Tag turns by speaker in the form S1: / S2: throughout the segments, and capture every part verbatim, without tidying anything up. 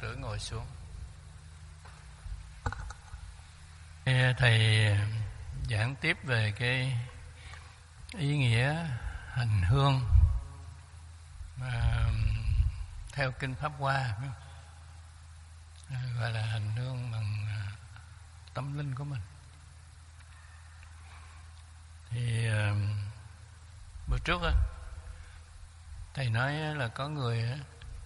S1: tử ngồi xuống. Thầy giảng tiếp về cái ý nghĩa hành hương mà theo kinh Pháp Hoa, gọi là hành hương bằng tâm linh của mình. Thì bữa trước á, thầy nói là có người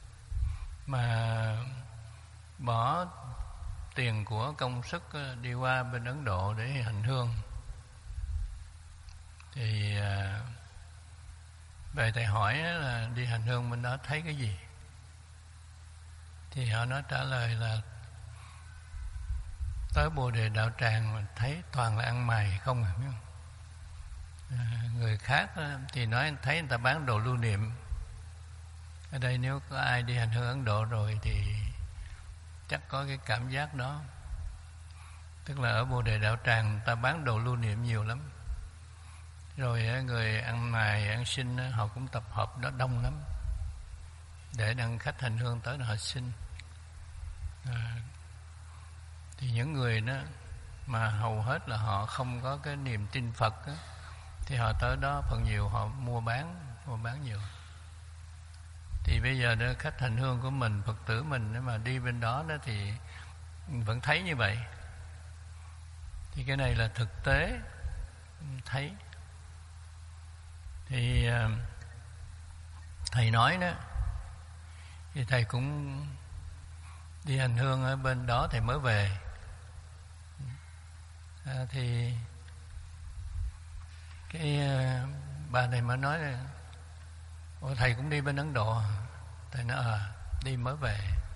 S1: mà bỏ tiền của công sức đi qua bên Ấn Độ để hành hương. Thì về thầy hỏi là đi hành hương bên đó thấy cái gì? Thì họ nói trả lời là tới Bồ Đề Đạo Tràng mà thấy toàn là ăn mày không à, biết không? À, người khác thì nói thấy người ta bán đồ lưu niệm. Ở đây nếu có ai đi hành hương Ấn Độ rồi thì chắc có cái cảm giác đó. Tức là ở Bồ Đề Đạo Tràng người ta bán đồ lưu niệm nhiều lắm. Rồi người ăn mày, ăn xin họ cũng tập hợp đó đông lắm, để đăng khách hành hương tới họ xin. À, thì những người đó mà hầu hết là họ không có cái niềm tin Phật đó, thì họ tới đó phần nhiều họ mua bán, mua bán nhiều. Thì bây giờ đó, khách hành hương của mình, Phật tử mình mà đi bên đó đó thì vẫn thấy như vậy. Thì cái này là thực tế thấy. Thì thầy nói đó, thì thầy cũng đi hành hương ở bên đó, thầy mới về. À, thì cái bà này mới nói là ủa, thầy cũng đi bên Ấn Độ. Thầy nói à, đi mới về.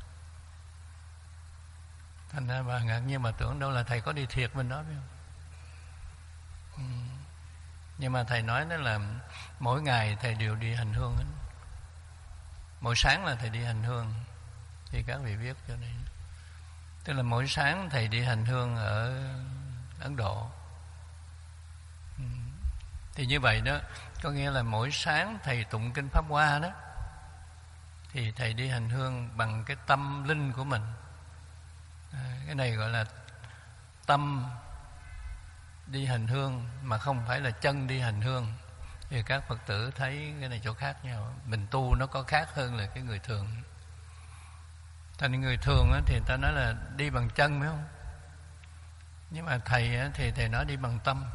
S1: Thành ra bà ngạc nhiên mà tưởng đâu là thầy có đi thiệt bên đó, biết không? Ừ. Nhưng mà thầy nói đó là mỗi ngày thầy đều đi hành hương ấy. Mỗi sáng là thầy đi hành hương. Thì các vị viết cho đây. Tức là mỗi sáng thầy đi hành hương ở Ấn Độ. Ừ. Thì như vậy đó, có nghĩa là mỗi sáng thầy tụng kinh Pháp Hoa đó, thì thầy đi hành hương bằng cái tâm linh của mình. À, cái này gọi là tâm đi hành hương, mà không phải là chân đi hành hương. Thì các Phật tử thấy cái này chỗ khác nhau. Mình tu nó có khác hơn là cái người thường. Thành người thường thì người ta nói là đi bằng chân, phải không? Nhưng mà thầy thì thầy nói đi bằng tâm.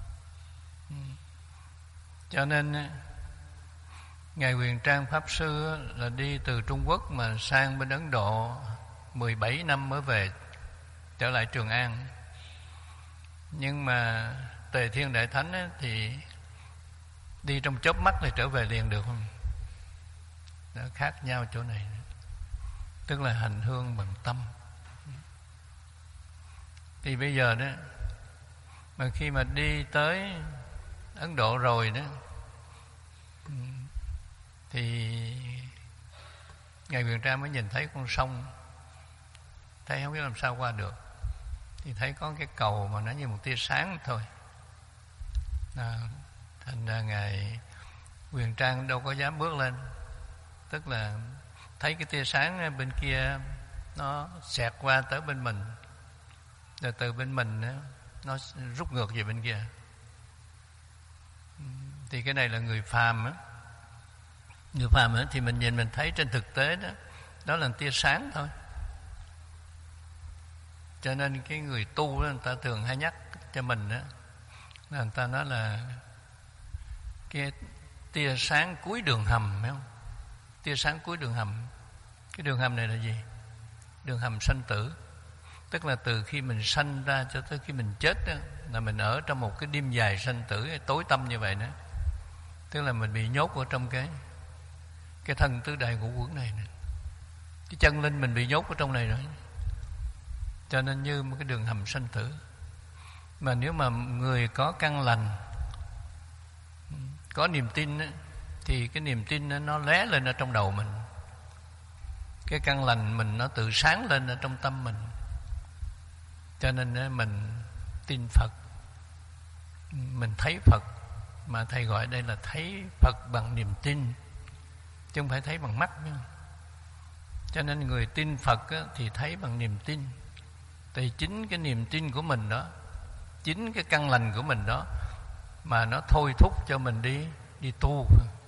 S1: Cho nên Ngài Huyền Trang Pháp Sư là đi từ Trung Quốc mà sang bên Ấn Độ mười bảy năm mới về, trở lại Trường An. Nhưng mà Tề Thiên Đại Thánh thì đi trong chớp mắt thì trở về liền được không? Nó khác nhau chỗ này. Tức là hành hương bằng tâm. Thì bây giờ đó, mà khi mà đi tới Ấn Độ rồi đó, thì Ngài Huyền Trang mới nhìn thấy con sông, thấy không biết làm sao qua được. Thì thấy có cái cầu mà nó như một tia sáng thôi. À, thành ra Ngài Huyền Trang đâu có dám bước lên. Tức là thấy cái tia sáng bên kia nó xẹt qua tới bên mình, rồi từ bên mình nó rút ngược về bên kia. Thì cái này là người phàm á. Người phàm á thì mình nhìn mình thấy trên thực tế đó, đó là tia sáng thôi. Cho nên cái người tu đó, người ta thường hay nhắc cho mình đó, là người ta nói là cái tia sáng cuối đường hầm, phải không? Tia sáng cuối đường hầm. Cái đường hầm này là gì? Đường hầm sanh tử. Tức là từ khi mình sanh ra cho tới khi mình chết đó, là mình ở trong một cái đêm dài sanh tử tối tăm như vậy đó. Tức là mình bị nhốt ở trong cái cái thân tứ đại ngũ uẩn này nè. Cái chân linh mình bị nhốt ở trong này rồi. Cho nên như một cái đường hầm sanh tử. Mà nếu mà người có căn lành, có niềm tin á, thì cái niềm tin nó lóe lên ở trong đầu mình. Cái căn lành mình nó tự sáng lên ở trong tâm mình. Cho nên mình tin Phật, mình thấy Phật. Mà thầy gọi đây là thấy Phật bằng niềm tin, chứ không phải thấy bằng mắt nữa. Cho nên người tin Phật á, thì thấy bằng niềm tin. Thì chính cái niềm tin của mình đó, chính cái căn lành của mình đó mà nó thôi thúc cho mình đi đi tu.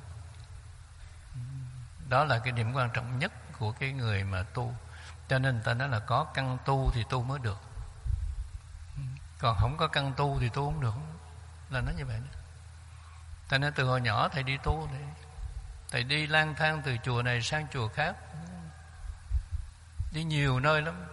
S1: Đó là cái điểm quan trọng nhất của cái người mà tu. Cho nên người ta nói là có căn tu thì tu mới được, còn không có căn tu thì tu không được, là nó như vậy đó. Ta nói từ hồi nhỏ thầy đi tu, thầy, thầy đi lang thang từ chùa này sang chùa khác, đi nhiều nơi lắm,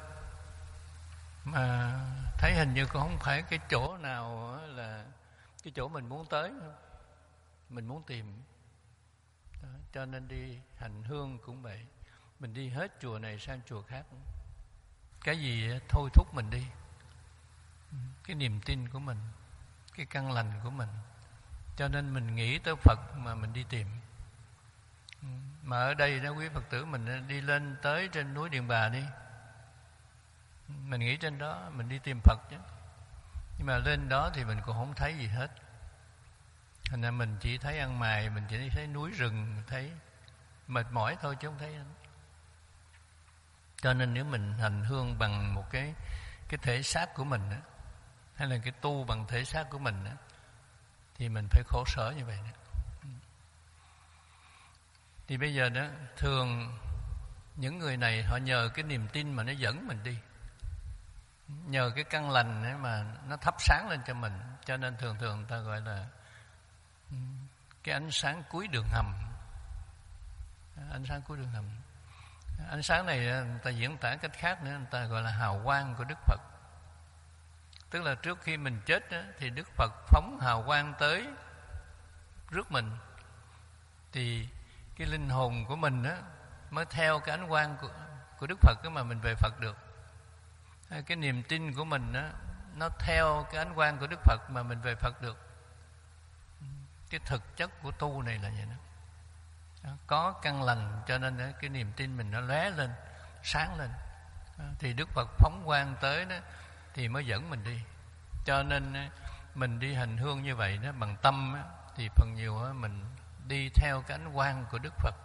S1: mà thấy hình như cũng không phải cái chỗ nào là cái chỗ mình muốn tới, mình muốn tìm. Đó, cho nên đi hành hương cũng vậy, mình đi hết chùa này sang chùa khác. Cái gì thôi thúc mình đi? Cái niềm tin của mình, cái căn lành của mình. Cho nên mình nghĩ tới Phật mà mình đi tìm. Mà ở đây đó quý Phật tử, mình đi lên tới trên núi Điện Bà đi, mình nghĩ trên đó mình đi tìm Phật chứ. Nhưng mà lên đó thì mình cũng không thấy gì hết. Thành ra mình chỉ thấy ăn mày, mình chỉ thấy núi rừng, thấy mệt mỏi thôi chứ không thấy. Cho nên nếu mình hành hương bằng một cái cái thể xác của mình đó, hay là cái tu bằng thể xác của mình đó, thì mình phải khổ sở như vậy đó. Thì bây giờ đó, thường những người này họ nhờ cái niềm tin mà nó dẫn mình đi, nhờ cái căn lành ấy mà nó thắp sáng lên cho mình. Cho nên thường thường người ta gọi là cái ánh sáng cuối đường hầm. Ánh sáng cuối đường hầm. Ánh sáng này người ta diễn tả cách khác nữa, người ta gọi là hào quang của Đức Phật. Tức là trước khi mình chết đó, thì Đức Phật phóng hào quang tới rước mình, thì cái linh hồn của mình đó mới theo cái ánh quang của, của Đức Phật đó mà mình về Phật được. Cái niềm tin của mình đó, nó theo cái ánh quang của Đức Phật mà mình về Phật được. Cái thực chất của tu này là vậy đó. Đó, có căn lành cho nên đó, cái niềm tin mình nó lóe lên, sáng lên. Đó, thì Đức Phật phóng quang tới đó thì mới dẫn mình đi. Cho nên đó, mình đi hành hương như vậy đó, bằng tâm đó, thì phần nhiều đó, mình đi theo cái ánh quang của Đức Phật.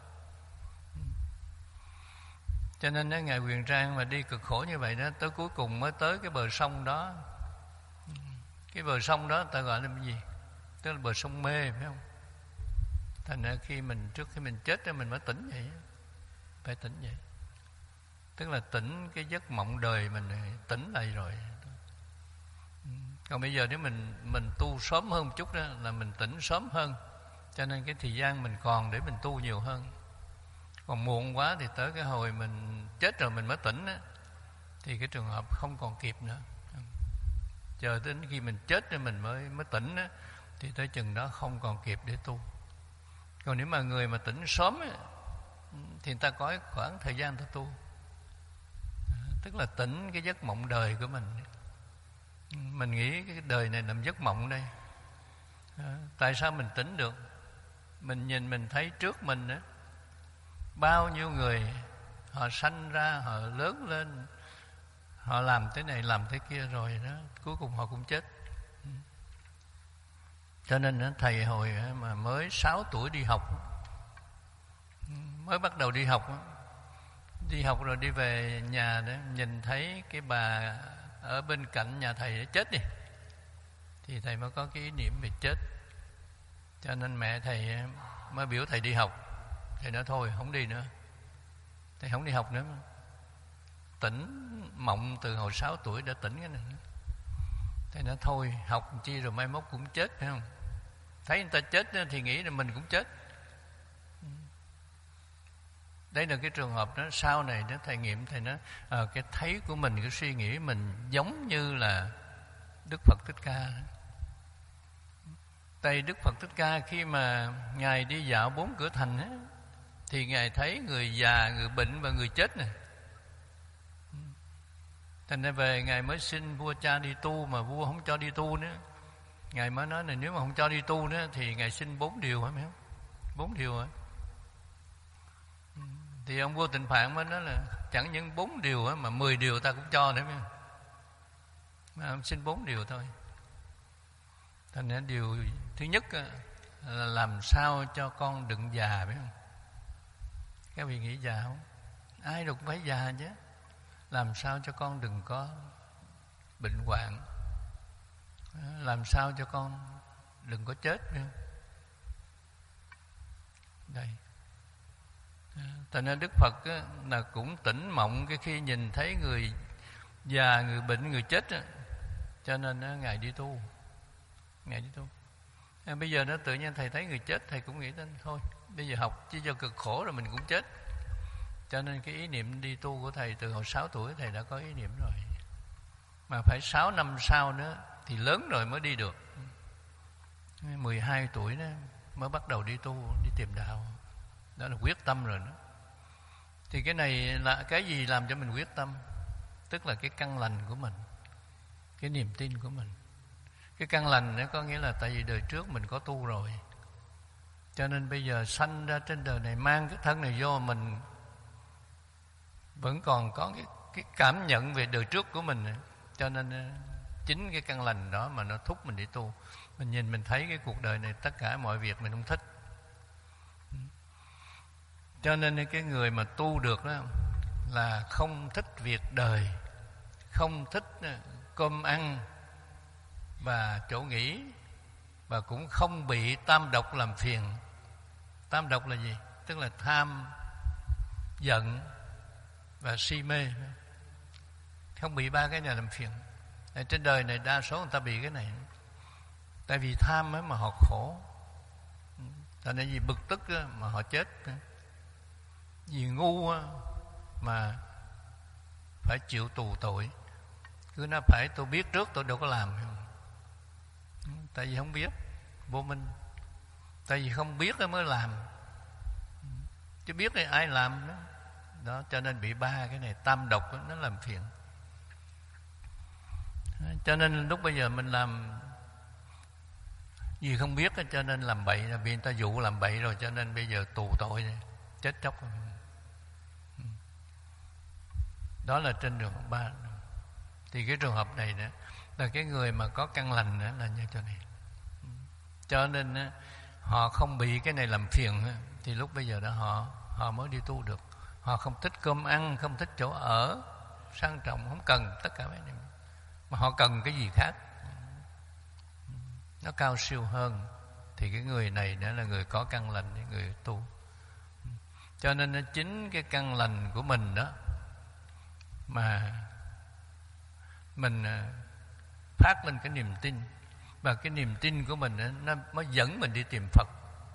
S1: Cho nên đó, Ngài Huyền Trang mà đi cực khổ như vậy đó, tới cuối cùng mới tới cái bờ sông đó. Cái bờ sông đó ta gọi là cái gì? Tức là bờ sông mê, phải không? Thành ra khi mình trước khi mình chết mình mới tỉnh vậy, phải tỉnh vậy. Tức là tỉnh cái giấc mộng đời mình, tỉnh lại rồi. Còn bây giờ nếu mình mình tu sớm hơn một chút đó là mình tỉnh sớm hơn, cho nên cái thời gian mình còn để mình tu nhiều hơn. Còn muộn quá thì tới cái hồi mình chết rồi mình mới tỉnh đó, thì cái trường hợp không còn kịp nữa. Chờ đến khi mình chết rồi mình mới mới tỉnh đó, thì tới chừng đó không còn kịp để tu. Còn nếu mà người mà tỉnh sớm ấy, thì người ta có khoảng thời gian ta tu. Tức là tỉnh cái giấc mộng đời của mình. Mình nghĩ cái đời này làm giấc mộng đây. Tại sao mình tỉnh được? Mình nhìn mình thấy trước mình đó, bao nhiêu người họ sanh ra, họ lớn lên, họ làm thế này làm thế kia rồi đó, cuối cùng họ cũng chết. Cho nên thầy hồi mà mới sáu tuổi đi học, mới bắt đầu đi học, đi học rồi đi về nhà đó, nhìn thấy cái bà ở bên cạnh nhà thầy chết đi, thì thầy mới có cái ý niệm về chết. Cho nên mẹ thầy mới biểu thầy đi học. Thầy nói thôi không đi nữa, thầy không đi học nữa. Tỉnh mộng từ hồi sáu tuổi đã tỉnh cái này. Thầy nói thôi học chi rồi mai mốt cũng chết, phải không? Thấy người ta chết thì nghĩ là mình cũng chết. Đây là cái trường hợp đó. Sau này đó thầy nghiệm, thầy nói à, cái thấy của mình, cái suy nghĩ mình giống như là Đức Phật Thích Ca. Tại Đức Phật Thích Ca khi mà Ngài đi dạo bốn cửa thành á, thì Ngài thấy người già, người bệnh và người chết nè. Thành ra về Ngài mới xin vua cha đi tu, mà vua không cho đi tu nữa. Ngài mới nói là nếu mà không cho đi tu nữa thì Ngài xin bốn điều hả mấy không? Bốn điều hả? Thì ông vua Tịnh Phạn mới nói là chẳng những bốn điều mà mười điều ta cũng cho nữa, phải không? Mà ông xin bốn điều thôi. Thành ra điều thứ nhất là làm sao cho con đừng già, phải không? Các vị nghĩ già không? ai cũng phải già chứ. Làm sao cho con đừng có bệnh hoạn, làm sao cho con đừng có chết nữa. Đây, cho nên Đức Phật á, là cũng tỉnh mộng cái khi nhìn thấy người già, người bệnh, người chết á. Cho nên á, Ngài đi tu, Ngài đi tu. À, bây giờ nó tự nhiên thầy thấy người chết, thầy cũng nghĩ đến thôi, bây giờ học chứ do cực khổ rồi mình cũng chết. Cho nên cái ý niệm đi tu của thầy từ hồi sáu tuổi thầy đã có ý niệm rồi. Mà phải sáu năm sau nữa thì lớn rồi mới đi được. Mười hai tuổi đó mới bắt đầu đi tu, đi tìm đạo. Đó là quyết tâm rồi đó. Thì cái này là cái gì làm cho mình quyết tâm? Tức là cái căn lành của mình, cái niềm tin của mình. Cái căn lành đó có nghĩa là tại vì đời trước mình có tu rồi, cho nên bây giờ sanh ra trên đời này, mang cái thân này vô, mình vẫn còn có cái, cái cảm nhận về đời trước của mình. Cho nên chính cái căn lành đó mà nó thúc mình đi tu. Mình nhìn mình thấy cái cuộc đời này tất cả mọi việc mình không thích. Cho nên cái người mà tu được đó là không thích việc đời, không thích cơm ăn và chỗ nghỉ, và cũng không bị tam độc làm phiền. Tam độc là gì? Tức là tham, giận và si mê. Không bị ba cái này làm phiền. Trên đời này đa số người ta bị cái này. Tại vì tham ấy mà họ khổ. Tại nên vì bực tức mà họ chết. Vì ngu mà phải chịu tù tội. Cứ nói phải tôi biết trước tôi đâu có làm. Tại vì không biết, vô minh. Tại vì không biết mới làm. Chứ biết thì ai làm đó. Đó, cho nên bị ba cái này tam độc đó, nó làm phiền. Cho nên lúc bây giờ mình làm gì không biết, cho nên làm bậy, là vì người ta dụ làm bậy rồi, cho nên bây giờ tù tội này, chết chóc. Đó là trên đường ba. Thì cái trường hợp này nữa là cái người mà có căn lành nữa là như chỗ này. Cho nên họ không bị cái này làm phiền, thì lúc bây giờ đó họ họ mới đi tu được. Họ không thích cơm ăn, không thích chỗ ở sang trọng, không cần tất cả mấy này, mà họ cần cái gì khác nó cao siêu hơn. Thì cái người này đó là người có căn lành, người tu. Cho nên chính cái căn lành của mình đó mà mình phát lên cái niềm tin, và cái niềm tin của mình nó mới dẫn mình đi tìm Phật.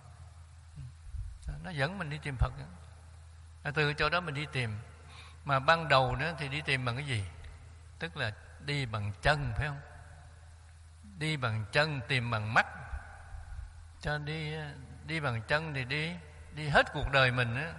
S1: Nó dẫn mình đi tìm Phật. Từ chỗ đó mình đi tìm. Mà ban đầu nữa thì đi tìm bằng cái gì? Tức là đi bằng chân, phải không? Đi bằng chân, tìm bằng mắt. Cho đi đi bằng chân thì đi đi hết cuộc đời mình á,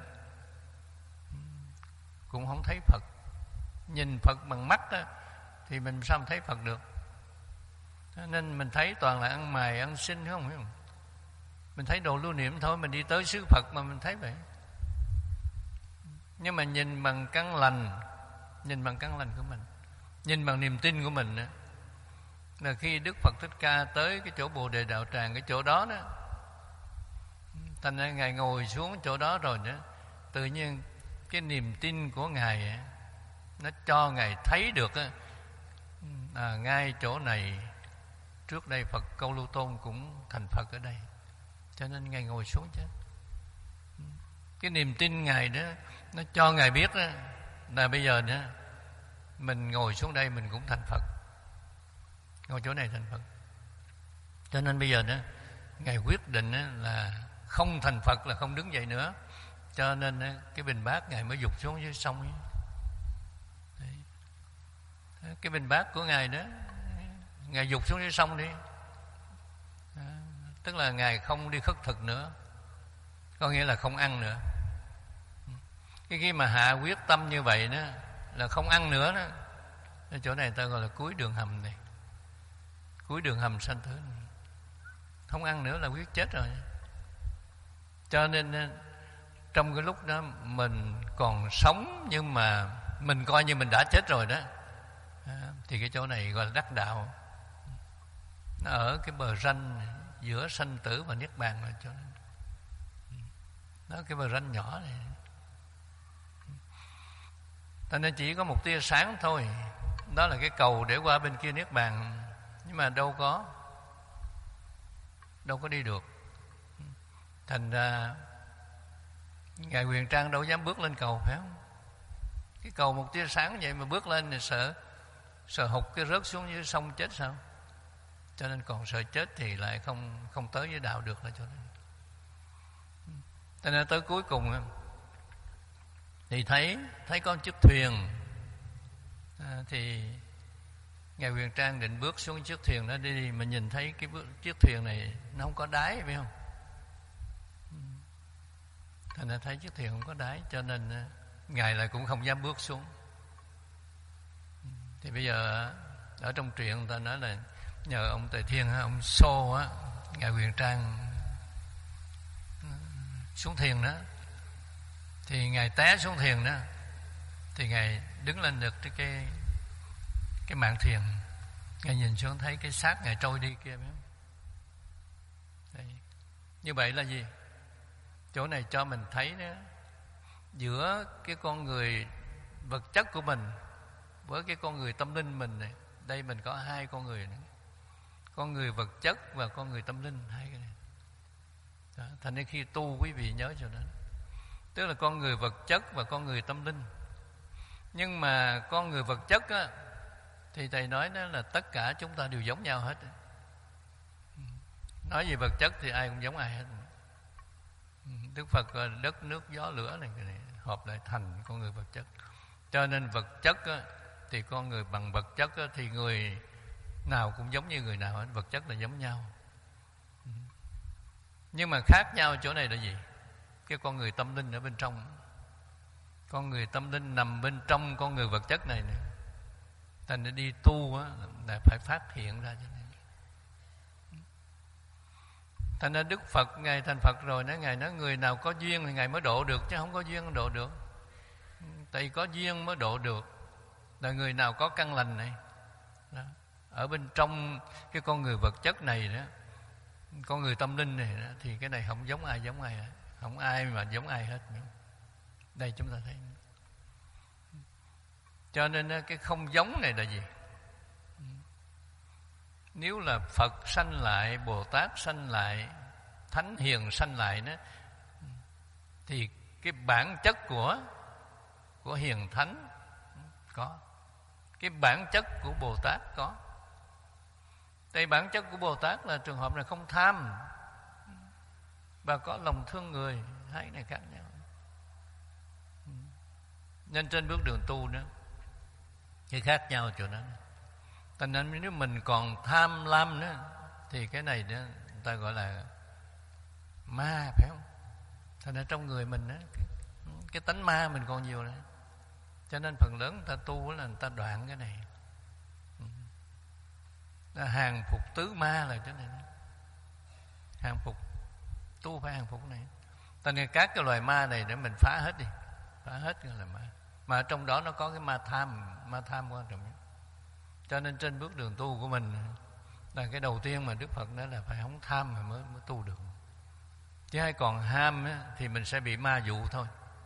S1: cũng không thấy Phật. Nhìn Phật bằng mắt á, thì mình sao mà thấy Phật được? Nên mình thấy toàn là ăn mày, ăn xin, phải không? Phải không? Mình thấy đồ lưu niệm thôi, mình đi tới xứ Phật mà mình thấy vậy. Nhưng mà nhìn bằng căn lành, nhìn bằng căn lành của mình, nhìn bằng niềm tin của mình đó, là khi Đức Phật Thích Ca tới cái chỗ Bồ Đề Đạo Tràng, cái chỗ đó đó, thành ra Ngài ngồi xuống chỗ đó rồi nữa, tự nhiên cái niềm tin của Ngài nó cho Ngài thấy được à, ngay chỗ này trước đây Phật Câu Lưu Tôn cũng thành Phật ở đây. Cho nên Ngài ngồi xuống chứ. Cái niềm tin Ngài đó nó cho Ngài biết đó, là bây giờ đó mình ngồi xuống đây mình cũng thành Phật, ngồi chỗ này thành Phật. Cho nên bây giờ đó Ngài quyết định là không thành Phật là không đứng dậy nữa. Cho nên cái bình bát Ngài mới dục xuống dưới sông. Đấy. Cái bình bát của Ngài đó, Ngài dục xuống dưới sông đi. Đó. Tức là Ngài không đi khất thực nữa, có nghĩa là không ăn nữa. Cái khi mà hạ quyết tâm như vậy đó là không ăn nữa đó. Ở chỗ này ta gọi là cuối đường hầm này, cuối đường hầm sanh tử. Không ăn nữa là quyết chết rồi. Cho nên trong cái lúc đó mình còn sống, nhưng mà mình coi như mình đã chết rồi đó. Thì cái chỗ này gọi là đắc đạo. Nó ở cái bờ ranh giữa sanh tử và niết bàn là chỗ đó. Đó, cái bờ ranh nhỏ này. Cho nên chỉ có một tia sáng thôi, đó là cái cầu để qua bên kia niết bàn, nhưng mà đâu có đâu có đi được. Thành ra Ngài Huyền Trang đâu dám bước lên cầu, phải không? Cái cầu một tia sáng vậy mà bước lên thì sợ sợ hụt cái rớt xuống dưới sông chết sao? Cho nên còn sợ chết thì lại không không tới với đạo được là cho nên. Cho nên tới cuối cùng thì thấy thấy có chiếc thuyền, à, thì Ngài Huyền Trang định bước xuống chiếc thuyền đó đi, mà nhìn thấy cái bước, chiếc thuyền này nó không có đáy, phải không? Thành ra thấy chiếc thuyền không có đáy, cho nên Ngài lại cũng không dám bước xuống. Thì bây giờ ở trong truyện người ta nói là nhờ ông Tề Thiên, ông xô á Ngài Huyền Trang xuống thuyền đó, thì Ngài té xuống thuyền đó, thì Ngài đứng lên được cái cái, cái mạn thuyền. Ngài nhìn xuống thấy cái xác Ngài trôi đi kia, phải không? Đây. Như vậy là gì? Chỗ này cho mình thấy đó, giữa cái con người vật chất của mình với cái con người tâm linh mình này, đây mình có hai con người nữa. Con người vật chất và con người tâm linh, hai cái này. Đó, thành nên khi tu quý vị nhớ cho đó, tức là con người vật chất và con người tâm linh. Nhưng mà con người vật chất á, thì thầy nói đó là tất cả chúng ta đều giống nhau hết. Nói về vật chất thì ai cũng giống ai hết. Đức Phật gọi đất nước gió lửa này, cái này hợp lại thành con người vật chất. Cho nên vật chất á, thì con người bằng vật chất á, thì người nào cũng giống như người nào hết. Vật chất là giống nhau. Nhưng mà khác nhau chỗ này là gì? Cái con người tâm linh ở bên trong. Con người tâm linh nằm bên trong con người vật chất này nè. Thành ra đi tu á, là phải phát hiện ra cho nên. Thành ra Đức Phật Ngài thành Phật rồi đó, Ngài nói người nào có duyên thì Ngài mới độ được, chứ không có duyên không độ được. Tại vì có duyên mới độ được. Là người nào có căn lành này đó. Ở bên trong cái con người vật chất này đó, con người tâm linh này đó, thì cái này không giống ai giống ai hết. Không ai mà giống ai hết. Đây chúng ta thấy. Cho nên cái không giống này là gì? Nếu là Phật sanh lại, Bồ Tát sanh lại, Thánh Hiền sanh lại đó, thì cái bản chất của của Hiền Thánh có, cái bản chất của Bồ Tát có. Đây bản chất của Bồ Tát là trường hợp này không tham và có lòng thương người, hai cái này khác nhau. Nên trên bước đường tu đó thì khác nhau chỗ đó. Thành nên nếu mình còn tham lam nữa thì cái này đó người ta gọi là ma, phải không? Thành ra trong người mình đó, cái, cái tánh ma mình còn nhiều nữa. Cho nên phần lớn người ta tu là người ta đoạn cái này. Hàng phục tứ ma là thế này. Hàng phục, tu phải hàng phục này. Thành nên các cái loài ma này để mình phá hết đi, phá hết cái loài ma. Mà ở trong đó nó có cái ma tham, ma tham quan trọng nhất. Cho nên trên bước đường tu của mình là cái đầu tiên mà Đức Phật nói là phải không tham mà mới, mới tu được. Chứ hay còn ham á, thì mình sẽ bị ma dụ thôi.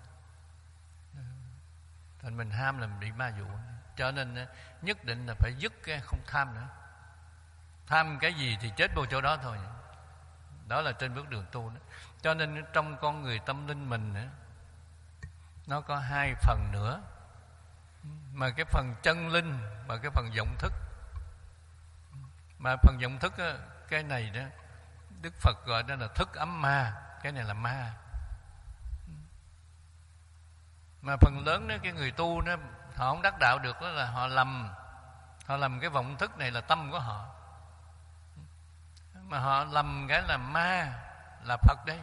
S1: Thành mình ham là mình bị ma dụ. Cho nên nhất định là phải dứt cái không tham nữa. Tham cái gì thì chết vô chỗ đó thôi. Đó là trên bước đường tu đó. Cho nên trong con người tâm linh mình nữa, nó có hai phần nữa. Mà cái phần chân linh và cái phần vọng thức. Mà phần vọng thức á, cái này đó Đức Phật gọi đó là thức ấm ma. Cái này là ma. Mà phần lớn đó, cái người tu đó, họ không đắc đạo được đó là họ lầm. Họ lầm cái vọng thức này là tâm của họ. Mà họ lầm cái là ma là Phật đây.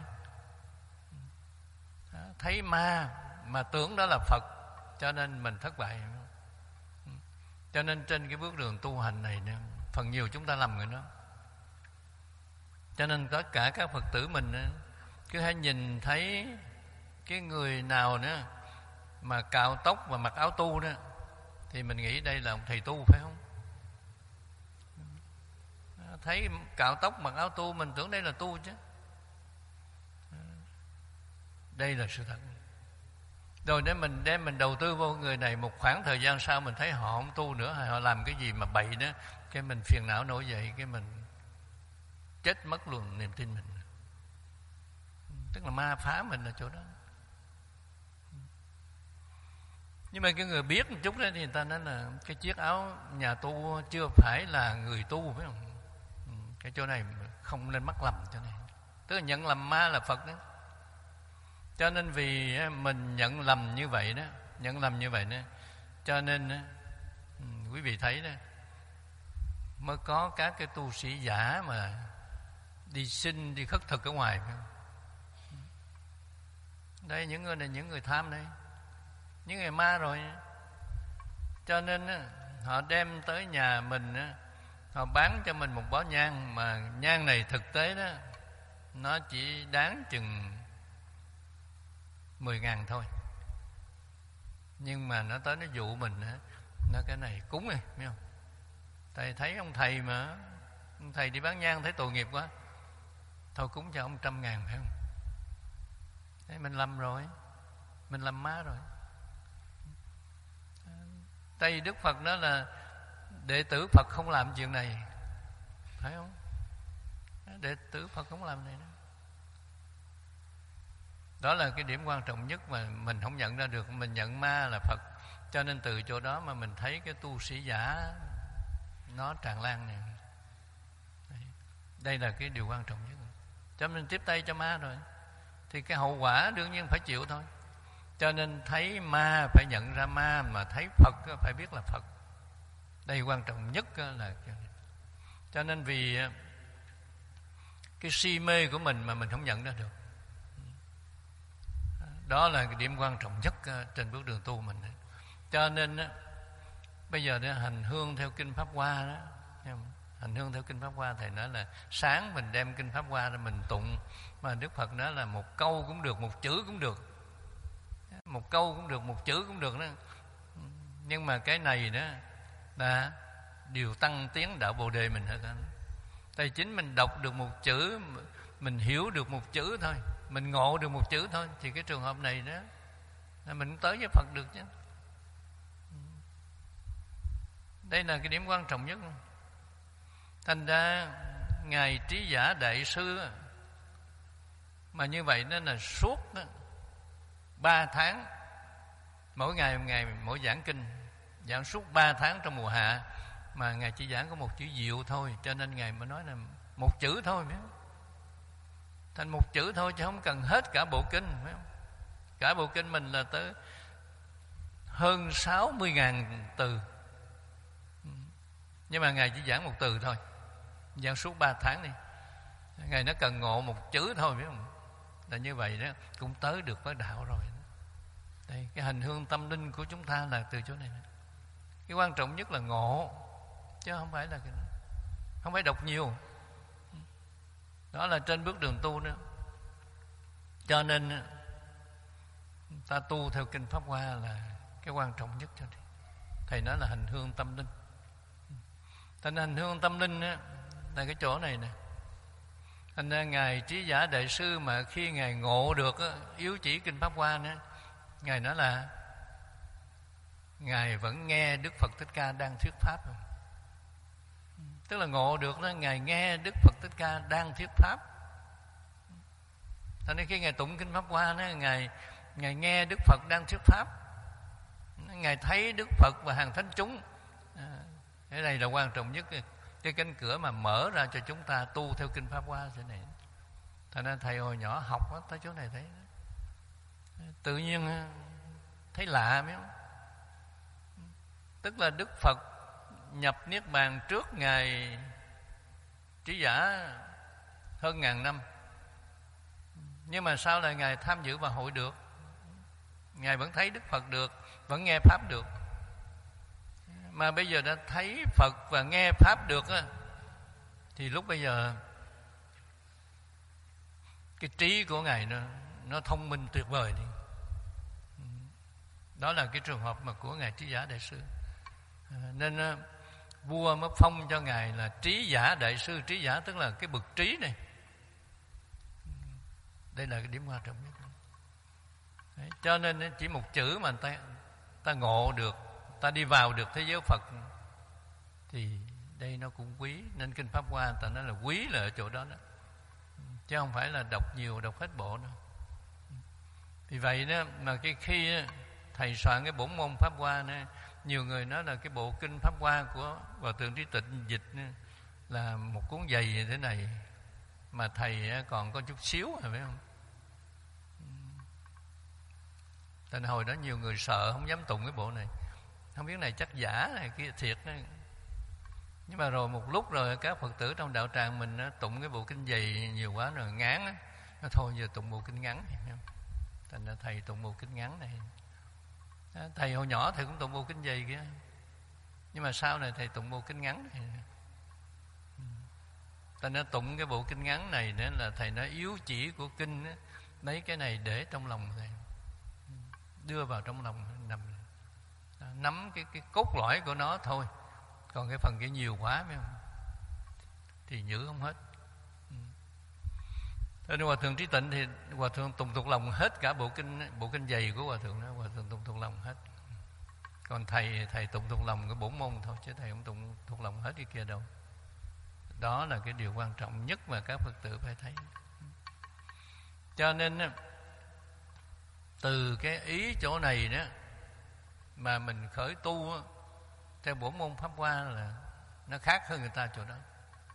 S1: Thấy ma mà tưởng đó là Phật, cho nên mình thất bại. Cho nên trên cái bước đường tu hành này phần nhiều chúng ta lầm người đó. Cho nên tất cả các Phật tử mình cứ hay nhìn thấy cái người nào nữa mà cạo tóc và mặc áo tu đó, thì mình nghĩ đây là ông thầy tu, phải không? Thấy cạo tóc mặc áo tu mình tưởng đây là tu chứ. Đây là sự thật. Rồi để mình đem mình đầu tư vô người này, một khoảng thời gian sau mình thấy họ không tu nữa, hay họ làm cái gì mà bậy đó, cái mình phiền não nổi dậy, cái mình chết mất luôn niềm tin mình. Tức là ma phá mình ở chỗ đó. Nhưng mà cái người biết một chút đó thì người ta nói là cái chiếc áo nhà tu chưa phải là người tu, phải không? Cái chỗ này không nên mắc lầm chỗ này. Tức là nhận lầm ma là Phật đó. Cho nên vì mình nhận lầm như vậy đó, nhận lầm như vậy đó, cho nên quý vị thấy đó, mới có các cái tu sĩ giả mà đi xin, đi khất thực ở ngoài, phải không? Đây những người này, những người tham đây, những người ma rồi. Cho nên họ đem tới nhà mình, họ bán cho mình một bó nhang, mà nhang này thực tế đó nó chỉ đáng chừng mười ngàn thôi. Nhưng mà nó tới nó dụ mình, nó cái này cúng này, biết không? Thầy thấy ông thầy mà, ông thầy đi bán nhang thấy tội nghiệp quá, thôi cúng cho ông trăm ngàn, phải không? Thế mình lầm rồi, mình làm má rồi. Tây Đức Phật đó là đệ tử Phật không làm chuyện này, phải không? Đệ tử Phật không làm này đó. Đó là cái điểm quan trọng nhất mà mình không nhận ra được. Mình nhận ma là Phật. Cho nên từ chỗ đó mà mình thấy cái tu sĩ giả nó tràn lan này. Đây là cái điều quan trọng nhất. Cho nên tiếp tay cho ma rồi, thì cái hậu quả đương nhiên phải chịu thôi. Cho nên thấy ma phải nhận ra ma, mà thấy Phật phải biết là Phật. Đây quan trọng nhất là. Cho nên vì cái si mê của mình mà mình không nhận ra được, đó là cái điểm quan trọng nhất trên bước đường tu mình. Cho nên bây giờ để hành hương theo kinh Pháp Hoa đó, hành hương theo kinh Pháp Hoa, thầy nói là sáng mình đem kinh Pháp Hoa ra mình tụng, mà Đức Phật nói là một câu cũng được, một chữ cũng được, một câu cũng được, một chữ cũng được đó. Nhưng mà cái này đó là điều tăng tiến đạo Bồ Đề mình hết. Tại chính mình đọc được một chữ, mình hiểu được một chữ thôi, mình ngộ được một chữ thôi, thì cái trường hợp này đó là mình cũng tới với Phật được chứ. Đây là cái điểm quan trọng nhất. Thành ra Ngài Trí Giả Đại Sư mà như vậy đó là suốt đó, ba tháng, mỗi ngày một ngày mỗi giảng kinh, giảng suốt ba tháng trong mùa hạ, mà Ngài chỉ giảng có một chữ diệu thôi, cho nên Ngài mới nói là một chữ thôi, phải không? Thành một chữ thôi chứ không cần hết cả bộ kinh, phải không? Cả bộ kinh mình là tới hơn sáu mươi ngàn từ, nhưng mà Ngài chỉ giảng một từ thôi, giảng suốt ba tháng đi. Ngài nó cần ngộ một chữ thôi, phải không? Là như vậy đó, cũng tới được với đạo rồi. Đây, cái hành hương tâm linh của chúng ta là từ chỗ này. Cái quan trọng nhất là ngộ, chứ không phải là cái đó. Không phải đọc nhiều. Đó là trên bước đường tu nữa. Cho nên ta tu theo kinh Pháp Hoa là cái quan trọng nhất cho thầy. Thầy nói là hành hương tâm linh. Thành hành hương tâm linh á, là cái chỗ này nè. Thành ra Ngài Trí Giả Đại Sư mà khi Ngài ngộ được á, yếu chỉ kinh Pháp Hoa nữa, Ngài nói là Ngài vẫn nghe Đức Phật Thích Ca đang thuyết Pháp. Tức là ngộ được đó, Ngài nghe Đức Phật Thích Ca đang thuyết Pháp. Thành nên khi Ngài tụng kinh Pháp Hoa đó, Ngài, Ngài nghe Đức Phật đang thuyết Pháp, Ngài thấy Đức Phật và hàng thánh chúng. à, Cái này là quan trọng nhất, cái cánh cửa mà mở ra cho chúng ta tu theo kinh Pháp Hoa thế này. Thành ra thầy hồi nhỏ học đó, tới chỗ này thấy đó, tự nhiên thấy lạ, biết không? Tức là Đức Phật nhập Niết Bàn trước Ngài Trí Giả hơn ngàn năm, nhưng mà sau này Ngài tham dự vào hội được, Ngài vẫn thấy Đức Phật được, vẫn nghe Pháp được. Mà bây giờ đã thấy Phật và nghe Pháp được á, thì lúc bây giờ cái trí của Ngài nó, nó thông minh tuyệt vời đi. Đó là cái trường hợp mà của Ngài Trí Giả Đại Sư. à, Nên vua mới phong cho Ngài là Trí Giả Đại Sư. Trí Giả tức là cái bậc trí này. Đây là cái điểm quan trọng nhất. Đấy, cho nên chỉ một chữ mà ta ta ngộ được, ta đi vào được thế giới Phật, thì đây nó cũng quý. Nên kinh Pháp Hoa ta nói là quý là ở chỗ đó đó, chứ không phải là đọc nhiều, đọc hết bộ đâu. Vì vậy đó mà cái khi thầy soạn cái bổn môn Pháp Hoa này, nhiều người nói là cái bộ kinh Pháp Hoa của Hòa Thượng Trí Tịnh dịch là một cuốn dày như thế này, mà thầy còn có chút xíu rồi phải không? Tại hồi đó nhiều người sợ không dám tụng cái bộ này, không biết này chắc giả này kia thiệt đó. Nhưng mà rồi một lúc rồi các Phật tử trong đạo tràng mình đó, tụng cái bộ kinh dày nhiều quá rồi ngán đó. Nó thôi giờ tụng bộ kinh ngắn này. Thành ra thầy tụng bộ kinh ngắn này. Thầy hồi nhỏ thầy cũng tụng bộ kinh dày kia, nhưng mà sau này thầy tụng bộ kinh ngắn này. Thành ra tụng cái bộ kinh ngắn này nữa là thầy nói yếu chỉ của kinh đó, lấy cái này để trong lòng thầy, đưa vào trong lòng nằm nắm cái cái cốt lõi của nó thôi. Còn cái phần kia nhiều quá phải không? Thì nhớ không hết. Thế nên Hòa Thượng Trí Tịnh thì Hòa Thượng tụng thuộc lòng hết cả bộ kinh bộ kinh dày của Hòa Thượng đó, Hòa Thượng tụng thuộc lòng hết. Còn thầy thầy tụng thuộc lòng cái bổn môn thôi, chứ thầy không tụng thuộc lòng hết cái kia đâu. Đó là cái điều quan trọng nhất mà các Phật tử phải thấy. Cho nên từ cái ý chỗ này đó mà mình khởi tu theo bổn môn Pháp Hoa là nó khác hơn người ta chỗ đó.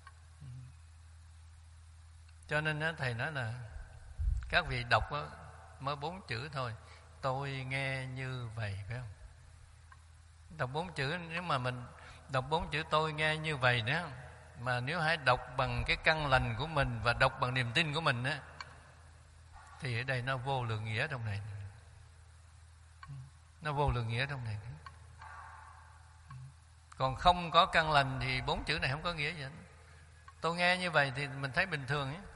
S1: Cho nên đó, thầy nói là các vị đọc đó, mới bốn chữ thôi, tôi nghe như vậy, phải không? Đọc bốn chữ, nếu mà mình đọc bốn chữ tôi nghe như vậy đó, mà nếu hãy đọc bằng cái căn lành của mình và đọc bằng niềm tin của mình đó, thì ở đây nó vô lượng nghĩa trong này, nó vô lượng nghĩa trong này. Còn không có căn lành thì bốn chữ này không có nghĩa gì hết. Tôi nghe như vậy thì mình thấy bình thường ấy.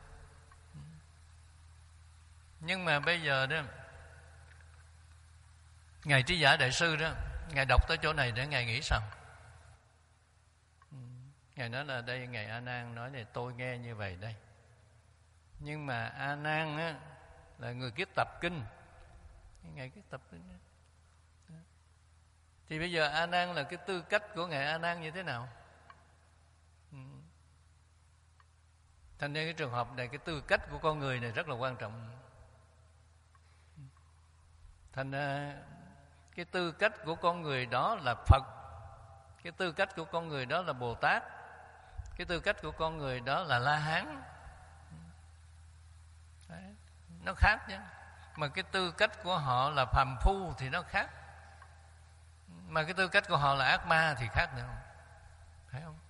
S1: Nhưng mà bây giờ đó, Ngài Trí Giả Đại Sư đó, Ngài đọc tới chỗ này để Ngài nghĩ sao? Ngài nói là đây, Ngài A Nan nói này, tôi nghe như vậy đây. Nhưng mà A Nan á, là người kiết tập kinh, Ngài kiết tập kinh đó. Thì bây giờ A Nan là cái tư cách của Ngài A Nan như thế nào? Thành ra cái trường hợp này, cái tư cách của con người này rất là quan trọng. Thành ra cái tư cách của con người đó là Phật, cái tư cách của con người đó là Bồ Tát, cái tư cách của con người đó là La Hán. Đấy, nó khác chứ. Mà cái tư cách của họ là phàm phu thì nó khác, mà cái tư cách của họ là ác ma thì khác nữa, phải không?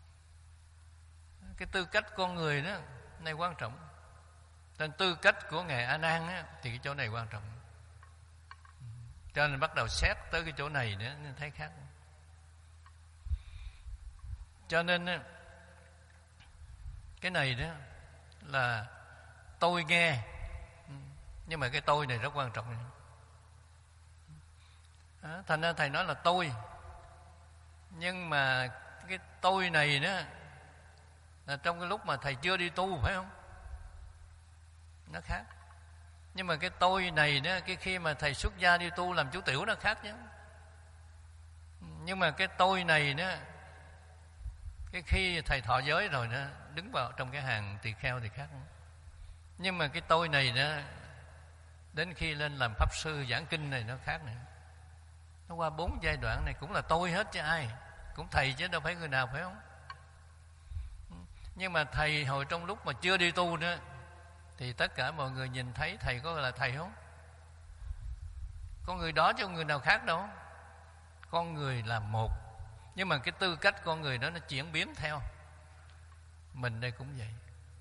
S1: Cái tư cách con người đó này quan trọng. Nên tư cách của Ngài A Nan á, thì cái chỗ này quan trọng. Cho nên bắt đầu xét tới cái chỗ này nữa nên thấy khác. Cho nên cái này đó là tôi nghe, nhưng mà cái tôi này rất quan trọng. À, thành ra thầy nói là tôi, nhưng mà cái tôi này đó là trong cái lúc mà thầy chưa đi tu, phải không? Nó khác. Nhưng mà cái tôi này đó, cái khi mà thầy xuất gia đi tu làm chú tiểu nó khác chứ. Nhưng mà cái tôi này đó, cái khi thầy thọ giới rồi đó, đứng vào trong cái hàng tỳ kheo thì khác. Nhưng mà cái tôi này đó, đến khi lên làm pháp sư giảng kinh này nó khác nữa. Nó qua bốn giai đoạn này cũng là tôi hết chứ ai, cũng thầy chứ đâu phải người nào, phải không? Nhưng mà thầy hồi trong lúc mà chưa đi tu nữa thì tất cả mọi người nhìn thấy thầy có là thầy không? Con người đó chứ không người nào khác đâu. Con người là một, nhưng mà cái tư cách con người đó nó chuyển biến theo. Mình đây cũng vậy.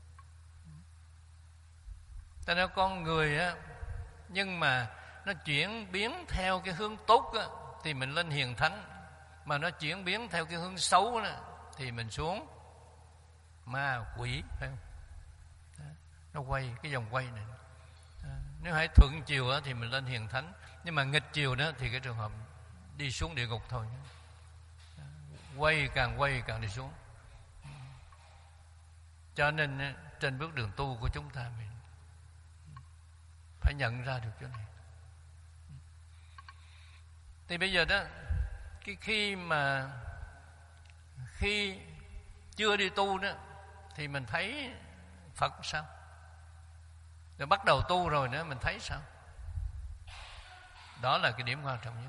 S1: Tại nên con người á, nhưng mà nó chuyển biến theo cái hướng tốt á, thì mình lên hiền thánh. Mà nó chuyển biến theo cái hướng xấu á, thì mình xuống ma quỷ, phải không? Đó, nó quay cái vòng quay này. Đó, nếu hãy thuận chiều á, thì mình lên hiền thánh, nhưng mà nghịch chiều đó thì cái trường hợp đi xuống địa ngục thôi. Đó, quay càng quay càng đi xuống. Cho nên trên bước đường tu của chúng ta mình phải nhận ra được chỗ này. Thì bây giờ đó, cái khi mà khi chưa đi tu đó thì mình thấy Phật sao? Rồi bắt đầu tu rồi nữa mình thấy sao? Đó là cái điểm quan trọng nhất.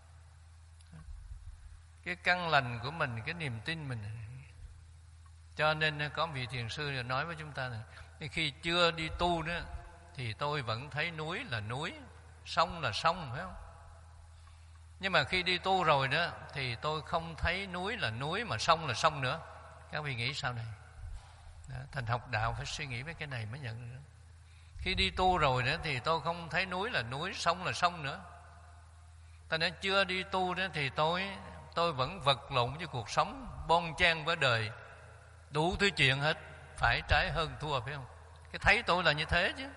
S1: Cái căn lành của mình, cái niềm tin mình. Cho nên có vị thiền sư nói với chúng ta là khi chưa đi tu đó thì tôi vẫn thấy núi là núi, sông là sông, phải không? Nhưng mà khi đi tu rồi đó thì tôi không thấy núi là núi mà sông là sông nữa. Các vị nghĩ sao này? Đó, thành học đạo phải suy nghĩ với cái này mới nhận được. Khi đi tu rồi đó thì tôi không thấy núi là núi, sông là sông nữa. Ta nói chưa đi tu đó thì tôi tôi vẫn vật lộn với cuộc sống, bon chen với đời, đủ thứ chuyện hết, phải trái hơn thua, phải không? Cái thấy tôi là như thế chứ.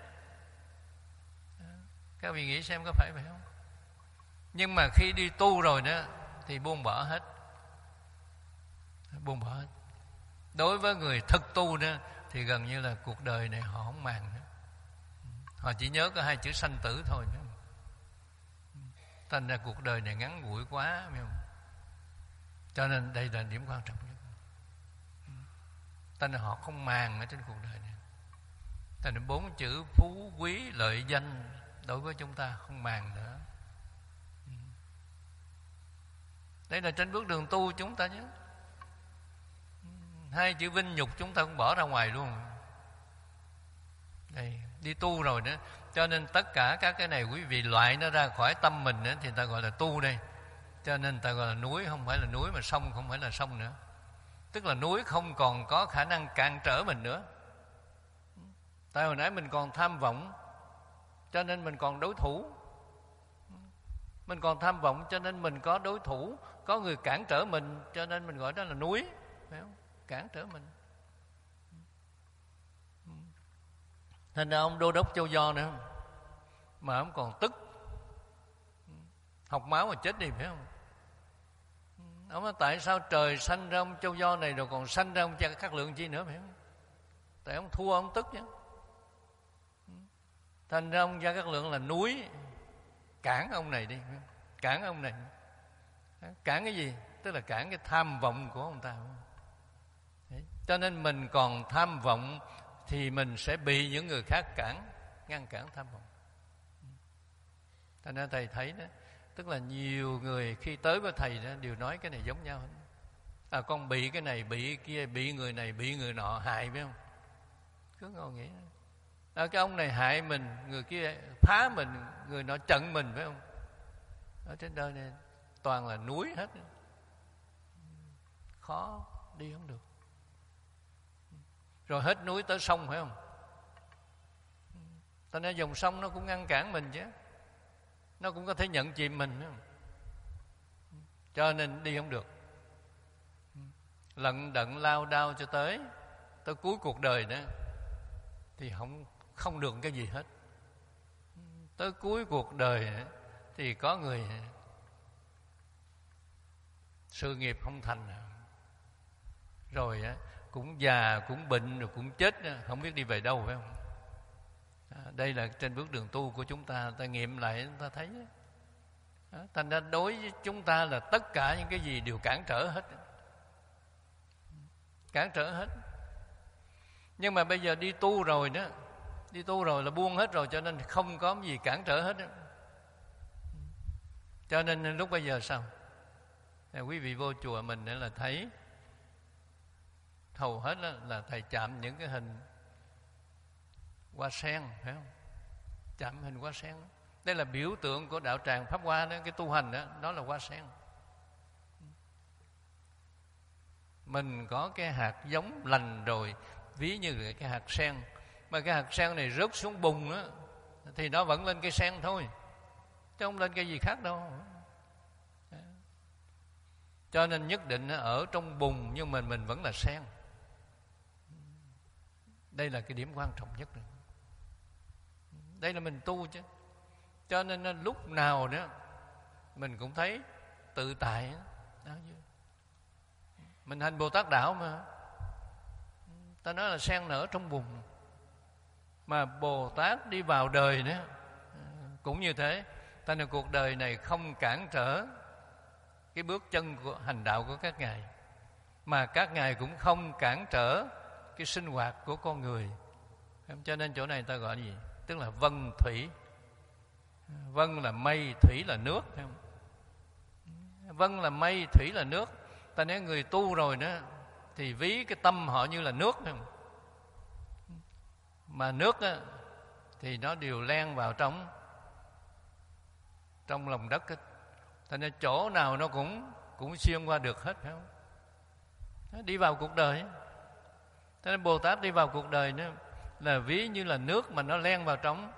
S1: Các vị nghĩ xem có phải vậy không? Nhưng mà khi đi tu rồi đó thì buông bỏ hết. Buông bỏ hết. Đối với người thực tu đó thì gần như là cuộc đời này họ không màng nữa. Họ chỉ nhớ có hai chữ sanh tử thôi, phải không? Thành ra cuộc đời này ngắn ngủi quá, phải không? Cho nên đây là điểm quan trọng nhất. Thành ra họ không màng ở trên cuộc đời này. Thành ra bốn chữ phú quý lợi danh đối với chúng ta không màng nữa. Đây là trên bước đường tu chúng ta chứ. Hai chữ vinh nhục chúng ta cũng bỏ ra ngoài luôn. Đây, đi tu rồi nữa. Cho nên tất cả các cái này quý vị loại nó ra khỏi tâm mình nữa, thì ta gọi là tu đây. Cho nên ta gọi là núi không phải là núi, mà sông không phải là sông nữa. Tức là núi không còn có khả năng cản trở mình nữa. Tại hồi nãy mình còn tham vọng, cho nên mình còn đối thủ. Mình còn tham vọng cho nên mình có đối thủ, có người cản trở mình, cho nên mình gọi đó là núi, phải không? Cản trở mình. Thành ra ông Đô Đốc Châu Do nữa mà ông còn tức, học máu mà chết đi, phải không? Ông nói tại sao trời sanh ra ông Châu Do này rồi còn sanh ra ông Gia Cát Lượng chi nữa, phải không? Tại ông thua ông tức chứ. Thành ra ông Gia Cát Lượng là núi, cản ông này đi, cản ông này. Cản cái gì? Tức là cản cái tham vọng của ông ta. Đấy. Cho nên mình còn tham vọng thì mình sẽ bị những người khác cản, ngăn cản tham vọng. Thành ra thầy thấy đó, tức là nhiều người khi tới với thầy đó đều nói cái này giống nhau hết. À, con bị cái này, bị cái kia, bị người này, bị người nọ hại, phải không? Cứ ngồi nghĩ à, cái ông này hại mình, người kia phá mình, người nọ trận mình, phải không? Ở trên đời này toàn là núi hết, khó đi không được. Rồi hết núi tới sông, phải không? Cho nên dòng sông nó cũng ngăn cản mình chứ, nó cũng có thể nhận chìm mình, phải không? Cho nên đi không được. Lận đận lao đao cho tới tới cuối cuộc đời đó thì không không được cái gì hết. Tới cuối cuộc đời thì có người sự nghiệp không thành, rồi cũng già, cũng bệnh, rồi cũng chết, không biết đi về đâu, phải không? Đây là trên bước đường tu của chúng ta, ta nghiệm lại chúng ta thấy. Thành ra đối với chúng ta là tất cả những cái gì đều cản trở hết, cản trở hết. Nhưng mà bây giờ đi tu rồi đó, đi tu rồi là buông hết rồi, cho nên không có gì cản trở hết đó. Cho nên lúc bây giờ sao? Thì quý vị vô chùa mình để là thấy hầu hết là thầy chạm những cái hình hoa sen, phải không? Chạm hình hoa sen. Đây là biểu tượng của đạo tràng Pháp Hoa đó, cái tu hành đó, đó là hoa sen. Mình có cái hạt giống lành rồi, ví như là cái hạt sen, mà cái hạt sen này rớt xuống bùn đó, thì nó vẫn lên cây sen thôi, chứ không lên cây gì khác đâu. Cho nên nhất định ở trong bùn nhưng mình mình vẫn là sen. Đây là cái điểm quan trọng nhất rồi. Đây là mình tu chứ. Cho nên lúc nào đó mình cũng thấy tự tại đó. Mình hành Bồ Tát đạo mà, ta nói là sen nở trong bùn. Mà Bồ Tát đi vào đời nữa cũng như thế. Ta nên cuộc đời này không cản trở cái bước chân của hành đạo của các ngài, mà các ngài cũng không cản trở cái sinh hoạt của con người. Cho nên chỗ này ta gọi gì? Tức là vân thủy. Vân là mây, thủy là nước. Vân là mây, thủy là nước. Ta nói người tu rồi đó thì ví cái tâm họ như là nước. Mà nước á, thì nó đều len vào trong trong lòng đất ấy. Thành ra chỗ nào nó cũng cũng xuyên qua được hết, phải không? Nó đi vào cuộc đời. Thế nên Bồ Tát đi vào cuộc đời nữa là ví như là nước mà nó len vào trong